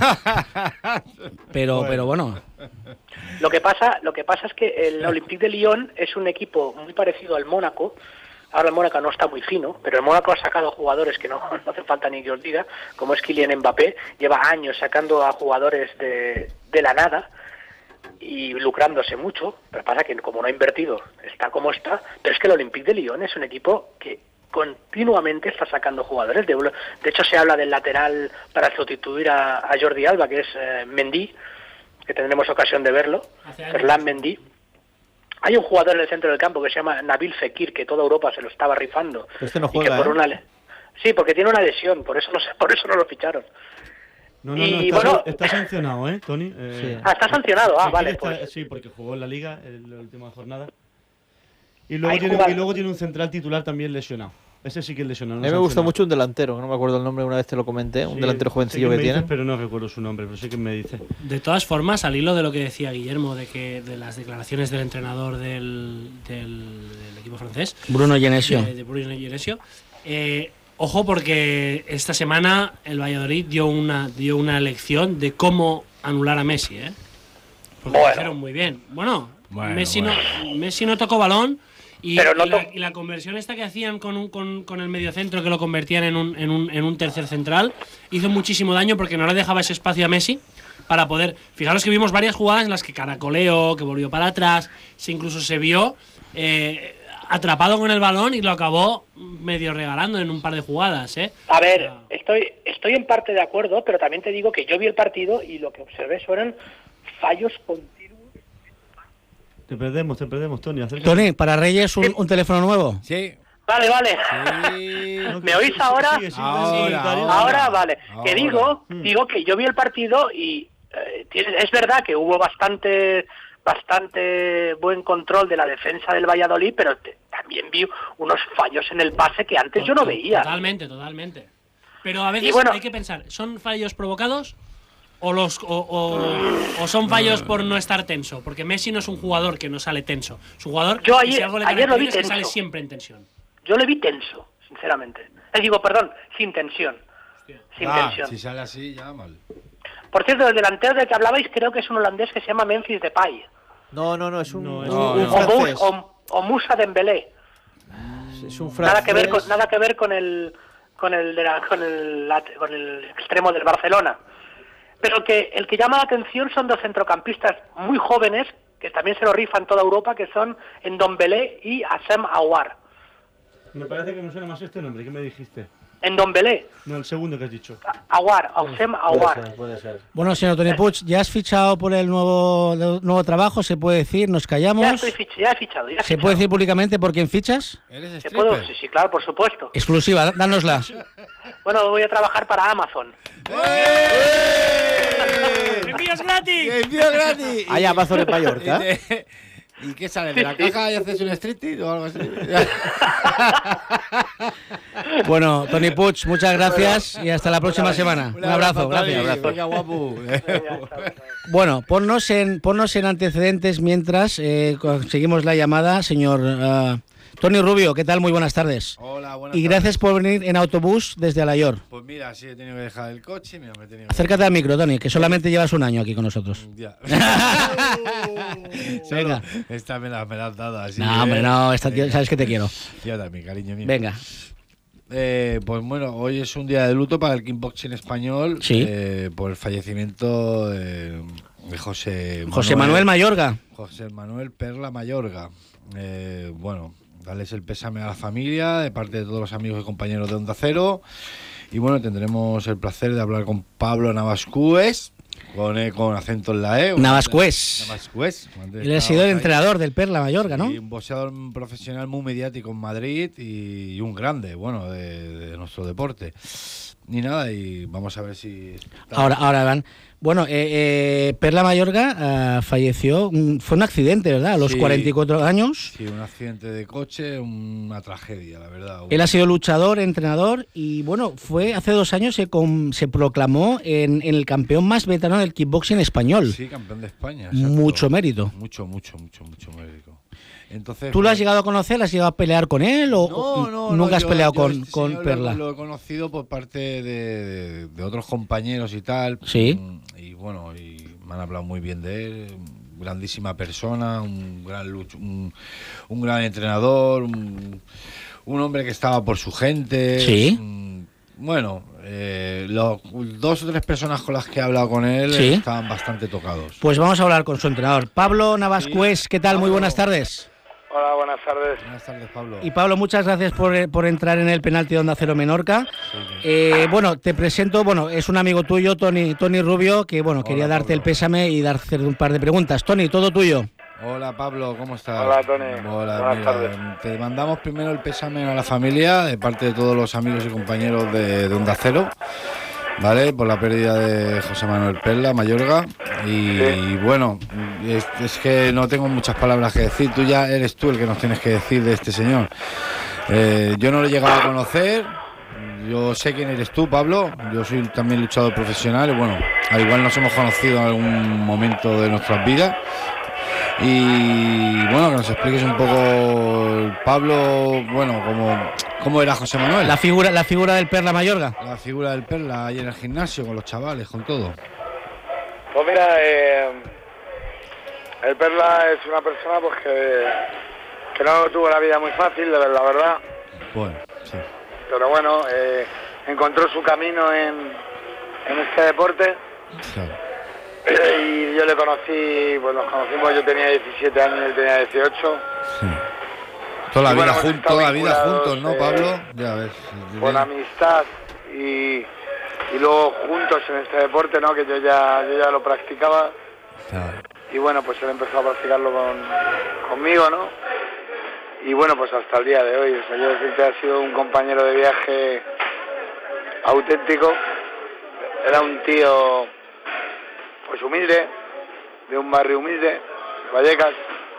pero, Bueno. pero bueno. Lo que pasa, lo que pasa es que el Olympique de Lyon es un equipo muy parecido al Mónaco. Ahora el Mónaco no está muy fino, pero el Mónaco ha sacado jugadores que no, no hace falta ni que os diga, como es Kylian Mbappé, lleva años sacando a jugadores de, de la nada y lucrándose mucho, pero pasa que como no ha invertido, está como está, pero es que el Olympique de Lyon es un equipo que continuamente está sacando jugadores. De, de hecho se habla del lateral para sustituir a, a Jordi Alba, que es eh, Mendy, que tendremos ocasión de verlo, Ferland Mendy. Hay un jugador en el centro del campo que se llama Nabil Fekir, que toda Europa se lo estaba rifando. Pero este no y que juega, por ¿eh? una le- Sí, porque tiene una lesión, por eso no, se- por eso no lo ficharon. No, no, no, Y está, bueno- está sancionado, ¿eh, Tony? Eh, Ah, está sancionado, ah, Fekir vale, está- pues. Sí, porque jugó en la Liga en la última jornada. Y luego, Hay tiene, jugado- y luego tiene un central titular también lesionado. Ese sí que es lesionado. A no mí me gusta sancionado. mucho un delantero, que no me acuerdo el nombre, una vez te lo comenté, un Sí, delantero sé jovencillo quién que me tiene. dices, pero no recuerdo su nombre, pero sé que me dice. De todas formas, al hilo de lo que decía Guillermo, de que de las declaraciones del entrenador del, del, del equipo francés, Bruno Genesio. de, de Bruno Genesio, eh, ojo porque esta semana el Valladolid dio una dio una lección de cómo anular a Messi, ¿eh? Porque Bueno. lo hicieron muy bien. Bueno, Bueno, Messi, bueno. No, Messi no tocó balón y, Pero no y, la, to- y la conversión esta que hacían con, un, con, con el mediocentro, que lo convertían en un, en, un, en un tercer central, hizo muchísimo daño porque no le dejaba ese espacio a Messi para poder... Fijaros que vimos varias jugadas en las que caracoleó, que volvió para atrás, se incluso se vio eh, atrapado con el balón y lo acabó medio regalando en un par de jugadas, ¿eh? A ver, estoy, estoy en parte de acuerdo, pero también te digo que yo vi el partido y lo que observé fueron fallos continuos. Te perdemos, te perdemos, Tony. acércate. Tony, para Reyes, un, un teléfono nuevo. Sí. Vale, vale. No, ¿Me oís ahora? sigue, sigue, Ahora, sigue, ahora. Darío. Ahora, vale. Que Ahora. digo, Mm. digo que yo vi el partido y eh, tiene- es verdad que hubo bastante bastante buen control de la defensa del Valladolid, pero te- también vi unos fallos en el pase que antes yo no veía. Totalmente, totalmente. Pero a veces Y bueno- hay que pensar, ¿son fallos provocados o los o, o- o son fallos por no estar tenso? Porque Messi no es un jugador que no sale tenso. Es un jugador Yo que ayer- si algo le ayer lo vi caracteriza es que sale tenso. siempre en tensión. Yo le vi tenso, sinceramente. Eh, digo, perdón, sin tensión. Sin Ah, tensión. si sale así, ya mal. Por cierto, el delantero del que hablabais creo que es un holandés que se llama Memphis Depay. No, no, no, es un, No, un- es- un no, no. O, Mu- francés. o- o Musa Dembélé. Es un francés. Nada que ver con, nada que ver con el con el, de la- con el lat- con el extremo del Barcelona. Pero el que el que llama la atención son dos centrocampistas muy jóvenes que también se lo rifan toda Europa, que son Ndombele y Assem Aouar. Me parece que me suena más este nombre. ¿Qué me dijiste? Ndombele, No, el segundo que has dicho. Aouar, Assem Aouar. Puede ser. Bueno, señor Tony Puig, ¿ya has fichado por el nuevo, el nuevo trabajo? ¿Se puede decir? ¿Nos callamos? Ya estoy fich- ya he fichado, ya he ¿Se fichado. puede decir públicamente por quién fichas? ¿Eres ¿Se puedo? stripper? Sí, sí, claro, por supuesto. Exclusiva, dánosla. Bueno, voy a trabajar para Amazon. ¡Envíos gratis! ¡Que envío gratis! Hay Amazon en Mallorca. ¿Y, te- ¿Y qué sale? ¿De la caja y haces un striptease o algo así? Bueno, Tony Puig, muchas gracias y hasta la próxima semana. Un abrazo, Tony. gracias. Venga, guapo. Bueno, ponnos en, ponnos en antecedentes mientras eh, conseguimos la llamada, señor eh, Tony Rubio. ¿Qué tal? Muy buenas tardes. Hola, buenas Y gracias por venir en autobús desde Alayor. Pues mira, sí he tenido que dejar el coche, mira, me he tenido que... Acércate al micro, Tony, que solamente llevas un año aquí con nosotros. Ya. Venga. Esta me la, me la has dado así. No, hombre, ¿eh? no, esta- Eh, sabes que te quiero. Yo también, cariño mío. Venga. Eh, pues bueno, hoy es un día de luto para el kickboxing español. Sí. eh, por el fallecimiento de, de José José Manuel Mayorga. José Manuel Perla Mayorga. Eh, bueno, darles el pésame a la familia de parte de todos los amigos y compañeros de Onda Cero. Y bueno, tendremos el placer de hablar con Pablo Navascués, con, eh, con acento en la E. Navascués. Navascués. Él ha sido el entrenador del Perla Mayorga, ¿no? Y un boxeador profesional muy mediático en Madrid y un grande, bueno, de, de nuestro deporte. Ni nada, y vamos a ver si... Ahora, ahora van. Bueno, eh, eh, Perla Mayorga eh, falleció, mm, fue un accidente, ¿verdad? A los Sí. cuarenta y cuatro años. Sí, un accidente de coche, una tragedia, la verdad. Él ha sido luchador, entrenador y bueno, fue hace dos años se, com- se proclamó en, en el campeón más veterano del kickboxing español. Sí, campeón de España. exacto. Mucho mérito. Mucho, mucho, mucho, mucho mérito. Entonces, ¿Tú lo has pues, llegado a conocer? ¿Has llegado a pelear con él o No, o no, nunca no, has yo- peleado yo con, este con señor Perla? Lo, lo he conocido por parte de, de- de otros compañeros y tal. Sí. Mm, Y bueno, y me han hablado muy bien de él. Grandísima persona, un gran luch- un, un gran entrenador, un, un hombre que estaba por su gente. Sí. Mm, Bueno, eh, los dos o tres personas con las que he hablado con él Sí. estaban bastante tocados. Pues vamos a hablar con su entrenador. Pablo Navascués, ¿qué tal? Muy buenas tardes. Hola, buenas tardes. Buenas tardes, Pablo. Y Pablo, muchas gracias por, eh, por entrar en el penalti de Onda Cero Menorca. Eh, bueno, te presento, bueno, es un amigo tuyo, Tony, Tony Rubio, que bueno, quería darte el pésame y darte un par de preguntas. Tony, todo tuyo. Hola Pablo, ¿cómo estás? Hola, Tony. Hola, Buenas mira, tardes. te mandamos primero el pésame a la familia de parte de todos los amigos y compañeros de, de Onda Cero, ¿vale? Por la pérdida de José Manuel Perla Mayorga. Y, y bueno, es, es que no tengo muchas palabras que decir. Tú ya eres tú el que nos tienes que decir de este señor. Eh, yo no lo he llegado a conocer. Yo sé quién eres tú, Pablo. Yo soy también luchador profesional y bueno, al igual nos hemos conocido en algún momento de nuestras vidas. Y bueno, que nos expliques un poco, Pablo, bueno, cómo, cómo era José Manuel. La figura, la figura del Perla Mayorga. La figura del Perla ahí en el gimnasio, con los chavales, con todo. Pues mira, eh, el Perla es una persona pues que, que no tuvo la vida muy fácil, de la verdad. Bueno, sí. Pero bueno, eh, encontró su camino en, en este deporte. Claro. Y yo le conocí, pues nos conocimos, yo tenía diecisiete años, él tenía dieciocho. Sí. Toda la Y vida, bueno, hemos jun- estado toda la vida vinculados, juntos, ¿no, eh, Pablo? Ya ves. Con amistad y, y luego juntos en este deporte, ¿no? Que yo ya, yo ya lo practicaba. Claro. Y bueno, pues él empezó a practicarlo con, conmigo, ¿no? Y bueno, pues hasta el día de hoy, o sea, yo decirte, ha sido un compañero de viaje auténtico. Era un tío, pues humilde, de un barrio humilde, Vallecas.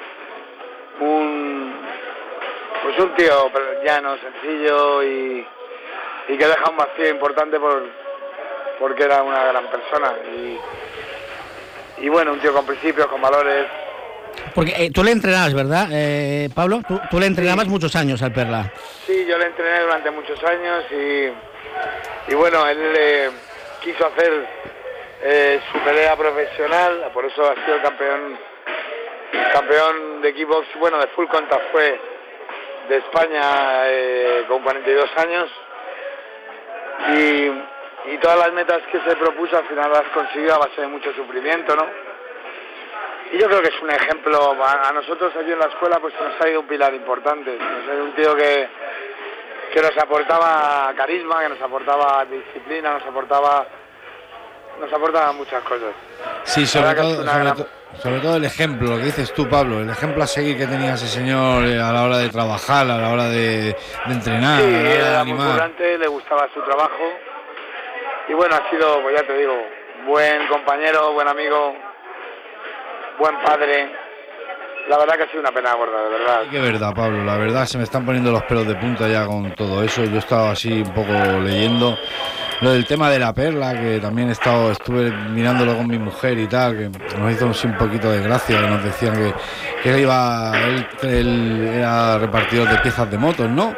Un, pues un tío llano, sencillo y, y que deja un vacío importante por, porque era una gran persona. Y, y bueno, un tío con principios, con valores. Porque eh, tú le entrenabas, ¿verdad, eh, Pablo? Tú, tú le entrenabas sí. muchos años al Perla. Sí, yo le entrené durante muchos años y, y bueno, él eh, quiso hacer eh, su pelea profesional, por eso ha sido campeón, campeón de kickbox, bueno, de full contact fue de España eh, con cuarenta y dos años y, y todas las metas que se propuso al final las consiguió a base de mucho sufrimiento, ¿no? Y yo creo que es un ejemplo, a, a nosotros aquí en la escuela pues nos ha ido un pilar importante, nos ha ido un tío que, que nos aportaba carisma, que nos aportaba disciplina, nos aportaba nos aportaba muchas cosas. Sí, sobre todo, sobre, gran... to, sobre todo el ejemplo, lo que dices tú, Pablo, el ejemplo a seguir que tenía ese señor a la hora de trabajar, a la hora de, de entrenar, sí, a la hora de era animar. Muy currante, le gustaba su trabajo y bueno, ha sido, pues ya te digo, buen compañero, buen amigo, buen padre. La verdad que ha sido una pena gorda, de verdad. Sí, que verdad, Pablo, la verdad se me están poniendo los pelos de punta ya con todo eso. Yo he estado así un poco leyendo lo del tema de la Perla, que también he estado, estuve mirándolo con mi mujer y tal, que nos hizo así un poquito de gracia, que nos decían que, que él iba, él, él era repartidor de piezas de motos, ¿no?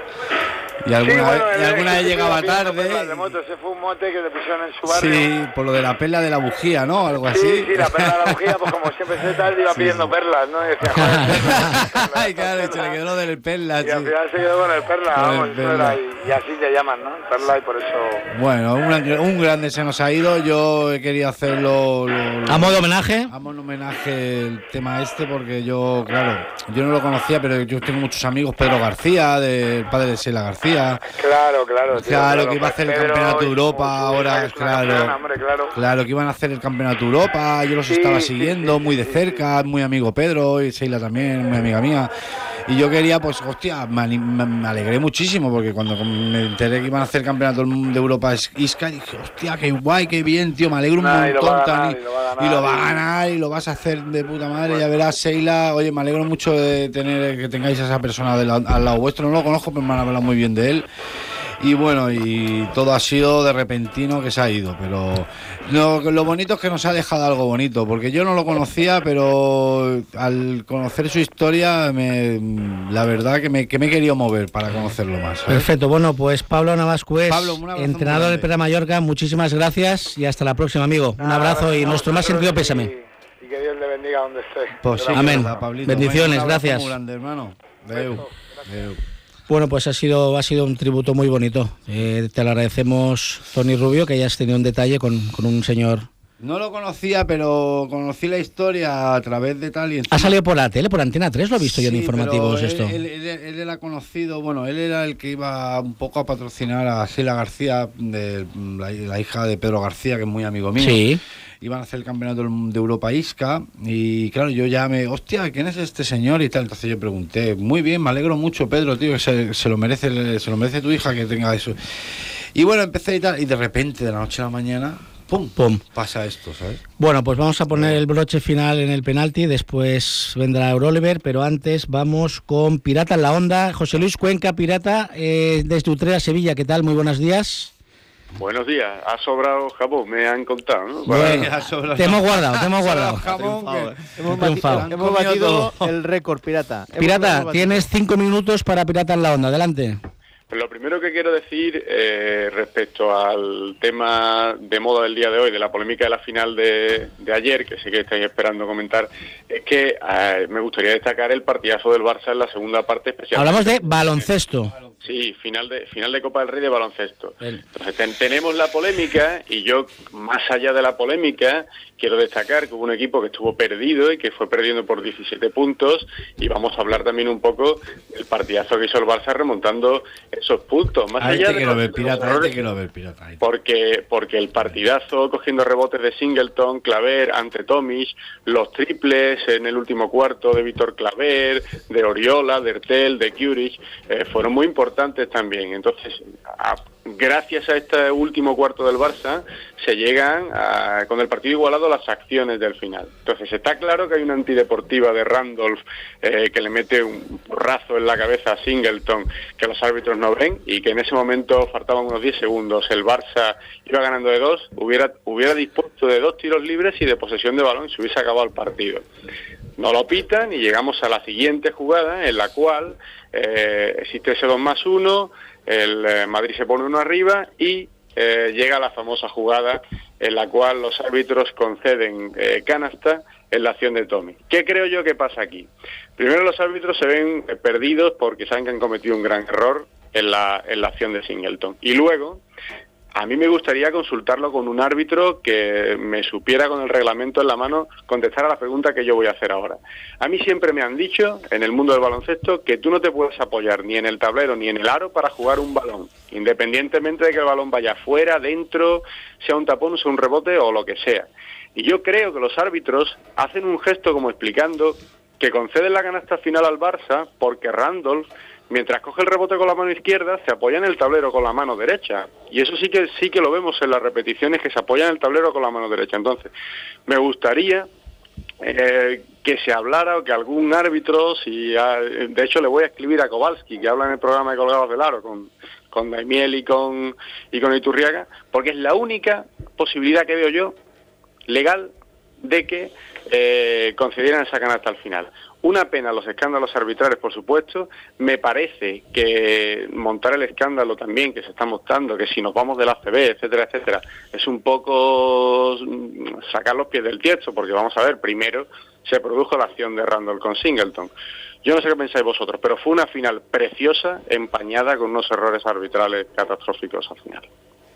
Y alguna, sí, bueno, vez, y alguna vez llegaba tarde. De moto, ese fue un mote que le pusieron en su barrio. Sí, por lo de la perla de la bujía, ¿no? Algo así. Sí, sí, la perla de la bujía, pues como siempre se tal, iba sí, pidiendo sí. perlas, ¿no? Y decía, joder, ay, claro, se le quedó lo del perla. Y sí. al final se quedó con el perla, con vamos, el perla. Y, y así te llaman, ¿no? Perla, y por eso. Bueno, una, un grande se nos ha ido. Yo he querido hacerlo. Lo, lo, ¿A modo homenaje? A modo homenaje el tema este, porque yo, claro, yo no lo conocía, pero yo tengo muchos amigos. Pedro García, del padre de Sheila García. Claro. Claro, claro, tío, claro, claro, que iba a hacer Pedro, el campeonato de Europa y, ahora, es claro, campeona, hombre, claro. Claro, que iban a hacer el campeonato de Europa, yo los sí, estaba siguiendo sí, sí, muy de cerca, muy amigo Pedro y Sheila también, muy amiga mía. Y yo quería, pues, hostia, me, me alegré muchísimo porque cuando me enteré que iban a hacer el campeonato de Europa Isca, dije, hostia, qué guay, qué bien, tío, me alegro un nah, montón. Y lo, y, y lo va a ganar y lo vas a hacer de puta madre, bueno. Ya verás, Sheila, oye, me alegro mucho de tener que tengáis a esa persona la, al lado vuestro, no lo conozco, pero me han hablado muy bien de él. Y bueno, y todo ha sido de repentino que se ha ido, pero lo, lo bonito es que nos ha dejado algo bonito, porque yo no lo conocía, pero al conocer su historia, me, la verdad que me, que me he querido mover para conocerlo más, ¿sabes? Perfecto, bueno, pues Pablo Navascués, entrenador del Perla Mallorca, muchísimas gracias y hasta la próxima, amigo. Un Nada, abrazo y no, nuestro más sentido pésame. Y, y que Dios le bendiga donde esté. Pues sí, amén. Verdad, Pablito. Bendiciones, gracias. Muy grande, hermano. Deu. Deu. Bueno, pues ha sido ha sido un tributo muy bonito. Eh, te lo agradecemos, Tony Rubio, que hayas tenido un detalle con, con un señor. No lo conocía, pero conocí la historia a través de tal y encima... Ha salido por la tele, por Antena tres, lo he visto sí, yo en informativos él, esto. Él, él, él era conocido, bueno, él era el que iba un poco a patrocinar a Sheila García, de, la, la hija de Pedro García, que es muy amigo mío. Sí. Iban a hacer el campeonato de Europa Isca y claro, yo ya me, hostia, ¿quién es este señor? Y tal, entonces yo pregunté, muy bien, me alegro mucho, Pedro, tío, que se, se lo merece, se lo merece tu hija que tenga eso. Y bueno, empecé y tal, y de repente, de la noche a la mañana, pum, pum, pasa esto, ¿sabes? Bueno, pues vamos a poner el broche final en el penalti, después vendrá Euroliver, pero antes vamos con Pirata en la Onda. José Luis Cuenca, Pirata, eh, desde Utrera, Sevilla, ¿qué tal? Muy buenos días. Buenos días, ha sobrado jamón, me han contado, ¿no? Bueno, te hemos guardado, te hemos guardado. Jamón, que hemos, batido, hemos batido el récord, Pirata. Pirata, tienes cinco minutos para Pirata en la Onda, adelante. Lo primero que quiero decir eh, respecto al tema de moda del día de hoy, de la polémica de la final de, de ayer, que sé que estáis esperando comentar, es que eh, me gustaría destacar el partidazo del Barça en la segunda parte especial. Hablamos de baloncesto. Sí, final de final de Copa del Rey de baloncesto. Entonces ten, tenemos la polémica y yo, más allá de la polémica, quiero destacar que hubo un equipo que estuvo perdido y que fue perdiendo por diecisiete puntos, y vamos a hablar también un poco del partidazo que hizo el Barça remontando esos puntos. Más Ahí allá te de quiero los, ver, de los pirata, ahí errores, te quiero ver, pirata. ahí. porque porque el partidazo cogiendo rebotes de Singleton, Claver, ante Tomic, los triples en el último cuarto de Víctor Claver, de Oriola, de Ertel, de Curic, eh, fueron muy importantes también. Entonces, a, gracias a este último cuarto del Barça, se llegan a, con el partido igualado las acciones del final. Entonces, está claro que hay una antideportiva de Randolph eh, que le mete un porrazo en la cabeza a Singleton que los árbitros no ven, y que en ese momento faltaban unos diez segundos, el Barça iba ganando de dos, hubiera, hubiera dispuesto de dos tiros libres y de posesión de balón y se hubiese acabado el partido. No lo pitan y llegamos a la siguiente jugada, en la cual eh, existe ese dos más uno, el eh, Madrid se pone uno arriba y eh, llega la famosa jugada en la cual los árbitros conceden eh, canasta en la acción de Tommy. ¿Qué creo yo que pasa aquí? Primero, los árbitros se ven eh, perdidos porque saben que han cometido un gran error en la, en la acción de Singleton. Y luego, a mí me gustaría consultarlo con un árbitro que me supiera, con el reglamento en la mano, contestar a la pregunta que yo voy a hacer ahora. A mí siempre me han dicho, en el mundo del baloncesto, que tú no te puedes apoyar ni en el tablero ni en el aro para jugar un balón, independientemente de que el balón vaya fuera, dentro, sea un tapón, sea un rebote o lo que sea. Y yo creo que los árbitros hacen un gesto como explicando que conceden la canasta final al Barça porque Randolph, mientras coge el rebote con la mano izquierda, se apoya en el tablero con la mano derecha. Y eso sí que sí que lo vemos en las repeticiones, que se apoya en el tablero con la mano derecha. Entonces, me gustaría eh, que se hablara, o que algún árbitro, si ha, de hecho le voy a escribir a Kowalski, que habla en el programa de Colgados del Aro, con, con Daimiel y con, y con Iturriaga, porque es la única posibilidad que veo yo, legal, de que eh, concedieran esa canasta al final. Una pena los escándalos arbitrales, por supuesto. Me parece que montar el escándalo también que se está montando, que si nos vamos del A C B, etcétera, etcétera, es un poco sacar los pies del tiesto, porque vamos a ver, primero se produjo la acción de Randolph con Singleton. Yo no sé qué pensáis vosotros, pero fue una final preciosa, empañada con unos errores arbitrales catastróficos al final.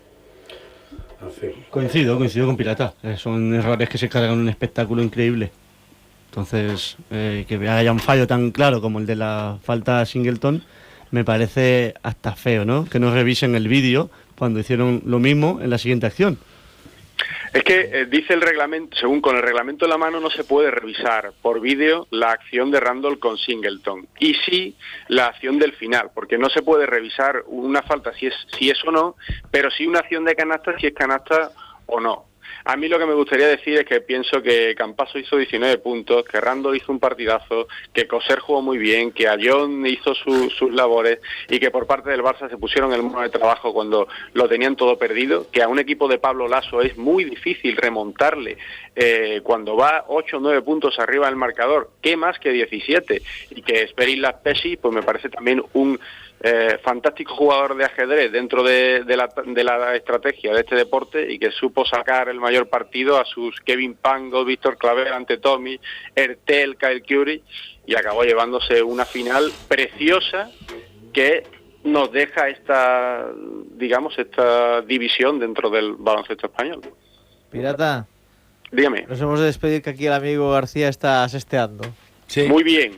Coincido, coincido con Pirata. Eh, son errores que se cargan un espectáculo increíble. Entonces, eh, que haya un fallo tan claro como el de la falta a Singleton, me parece hasta feo, ¿no? Que no revisen el vídeo cuando hicieron lo mismo en la siguiente acción. Es que eh, dice el reglamento, según con el reglamento en la mano, no se puede revisar por vídeo la acción de Randolph con Singleton, y sí la acción del final, porque no se puede revisar una falta si es, si es o no, pero sí una acción de canasta si es canasta o no. A mí lo que me gustaría decir es que pienso que Campazzo hizo diecinueve puntos, que Randolph hizo un partidazo, que Coser jugó muy bien, que Ayón hizo su, sus labores, y que por parte del Barça se pusieron el mono de trabajo cuando lo tenían todo perdido, que a un equipo de Pablo Lasso es muy difícil remontarle eh, cuando va ocho o nueve puntos arriba del marcador, que más que diecisiete, y que Esperin Laspesi pues me parece también un Eh, fantástico jugador de ajedrez dentro de, de, la, de la estrategia de este deporte, y que supo sacar el mayor partido a sus Kevin Pango, Víctor Claver ante Tommy, Ertel, Kyle Curry, y acabó llevándose una final preciosa que nos deja esta, digamos, esta división dentro del baloncesto español. Pirata, dígame. Nos hemos de despedir, que aquí el amigo García está sesteando. Sí. Muy bien.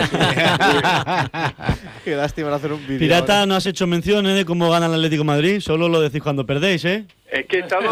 Qué lástima no hacer un vídeo. Pirata, ahora. no has hecho menciones de cómo gana el Atlético de Madrid, solo lo decís cuando perdéis, ¿eh? Es que he estado...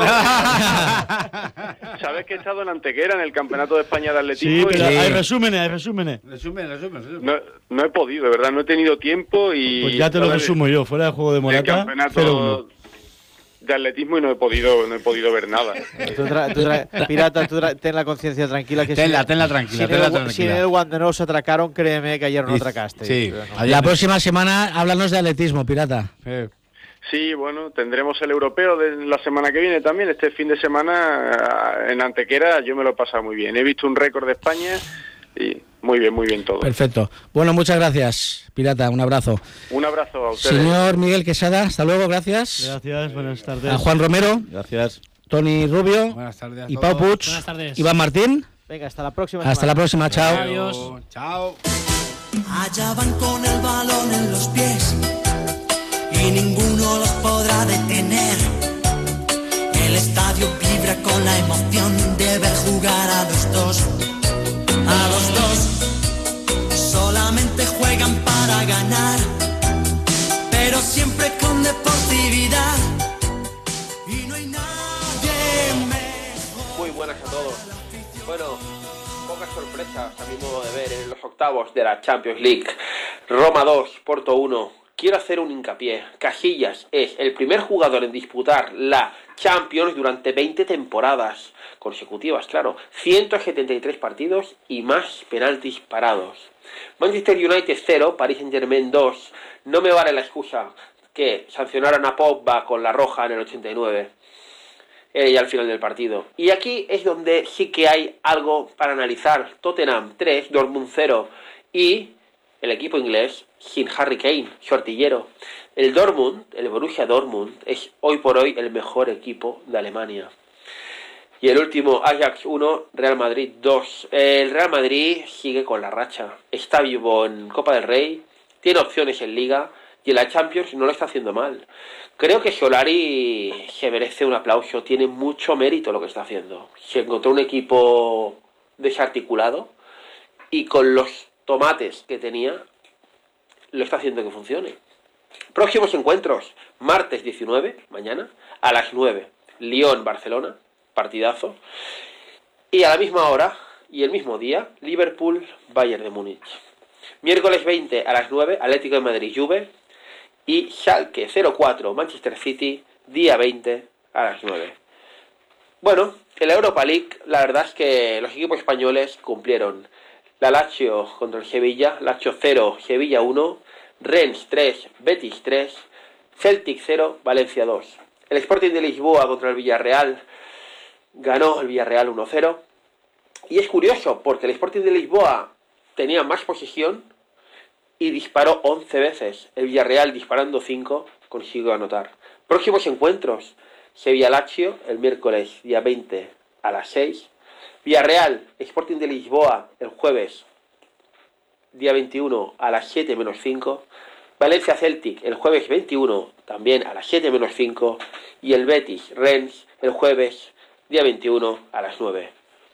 ¿Sabes que he estado en Antequera, en el Campeonato de España de Atletismo? Sí, pero y... hay resúmenes, hay resúmenes. Resumen, resumen, resumen. No, no he podido, de verdad, no he tenido tiempo y... Pues ya te lo resumo yo, fuera de juego de Morata, el campeonato de atletismo, y no he podido no he podido ver nada. Tú tra, tú tra, pirata, tú tra, ten la conciencia tranquila. Que tenla, si, tenla tranquila, si tenla en el, tranquila. Si en el Wanda se atracaron, créeme que ayer no atracaste. Sí. No. La próxima semana háblanos de atletismo, Pirata. Sí. Sí, bueno, tendremos el europeo de la semana que viene también. Este fin de semana en Antequera yo me lo he pasado muy bien. He visto un récord de España y muy muy bien, muy bien todo. Perfecto. Bueno, muchas gracias, Pirata, un abrazo. Un abrazo a ustedes. Señor Miguel Quesada, hasta luego, gracias. Gracias, buenas tardes. A Juan Romero. Gracias. Tony Rubio. Buenas tardes a y todos. Pau Puig. Buenas tardes. Iván Martín. Venga, hasta la próxima Hasta semana. la próxima, chao. Adiós. Chao. Allá van con el balón en los pies y ninguno los podrá detener. El estadio vibra con la emoción de ver jugar a los dos. A los dos solamente juegan para ganar, pero siempre con deportividad. Y no hay nadie mejor. Muy buenas a todos. Bueno, pocas sorpresas a mi modo de ver en los octavos de la Champions League. Roma dos, Porto uno. Quiero hacer un hincapié. Casillas es el primer jugador en disputar la Champions durante veinte temporadas consecutivas, claro. ciento setenta y tres partidos y más penaltis parados. Manchester United cero, Paris Saint-Germain dos. No me vale la excusa que sancionaron a Pogba con la roja en el ochenta y nueve. Eh, y al final del partido. Y aquí es donde sí que hay algo para analizar. Tottenham tres, Dortmund cero y el equipo inglés sin Harry Kane, su artillero. El Dortmund, el Borussia Dortmund, es hoy por hoy el mejor equipo de Alemania. Y el último, Ajax uno, Real Madrid dos. El Real Madrid sigue con la racha. Está vivo en Copa del Rey, tiene opciones en Liga y en la Champions no lo está haciendo mal. Creo que Solari se merece un aplauso, tiene mucho mérito lo que está haciendo. Se encontró un equipo desarticulado y con los tomates que tenía lo está haciendo que funcione. Próximos encuentros, martes diecinueve, mañana, a las nueve, Lyon-Barcelona, partidazo. Y a la misma hora y el mismo día, Liverpool-Bayern de Múnich. Miércoles veinte a las nueve, Atlético de Madrid-Juve. Y Schalke cero cuatro, Manchester City, día veinte a las nueve. Bueno, en la Europa League, la verdad es que los equipos españoles cumplieron. La Lazio contra el Sevilla, Lazio cero, Sevilla uno, Rennes tres, Betis tres, Celtic cero, Valencia dos. El Sporting de Lisboa contra el Villarreal, ganó el Villarreal uno cero. Y es curioso, porque el Sporting de Lisboa tenía más posesión y disparó once veces. El Villarreal, disparando cinco, consiguió anotar. Próximos encuentros, Sevilla-Lazio, el miércoles día veinte a las seis. Villarreal, Sporting de Lisboa, el jueves día veintiuno a las siete menos cinco. Valencia Celtic, el jueves veintiuno, también a las siete menos cinco. Y el Betis Rennes, el jueves día veintiuno a las nueve.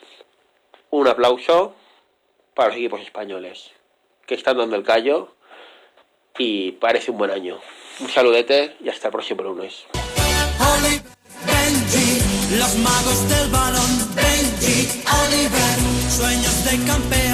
Un aplauso para los equipos españoles, que están dando el callo y parece un buen año. Un saludete y hasta el próximo lunes. Oli, Benji, los magos del balón. Benji, Oliver, sueños de campeón.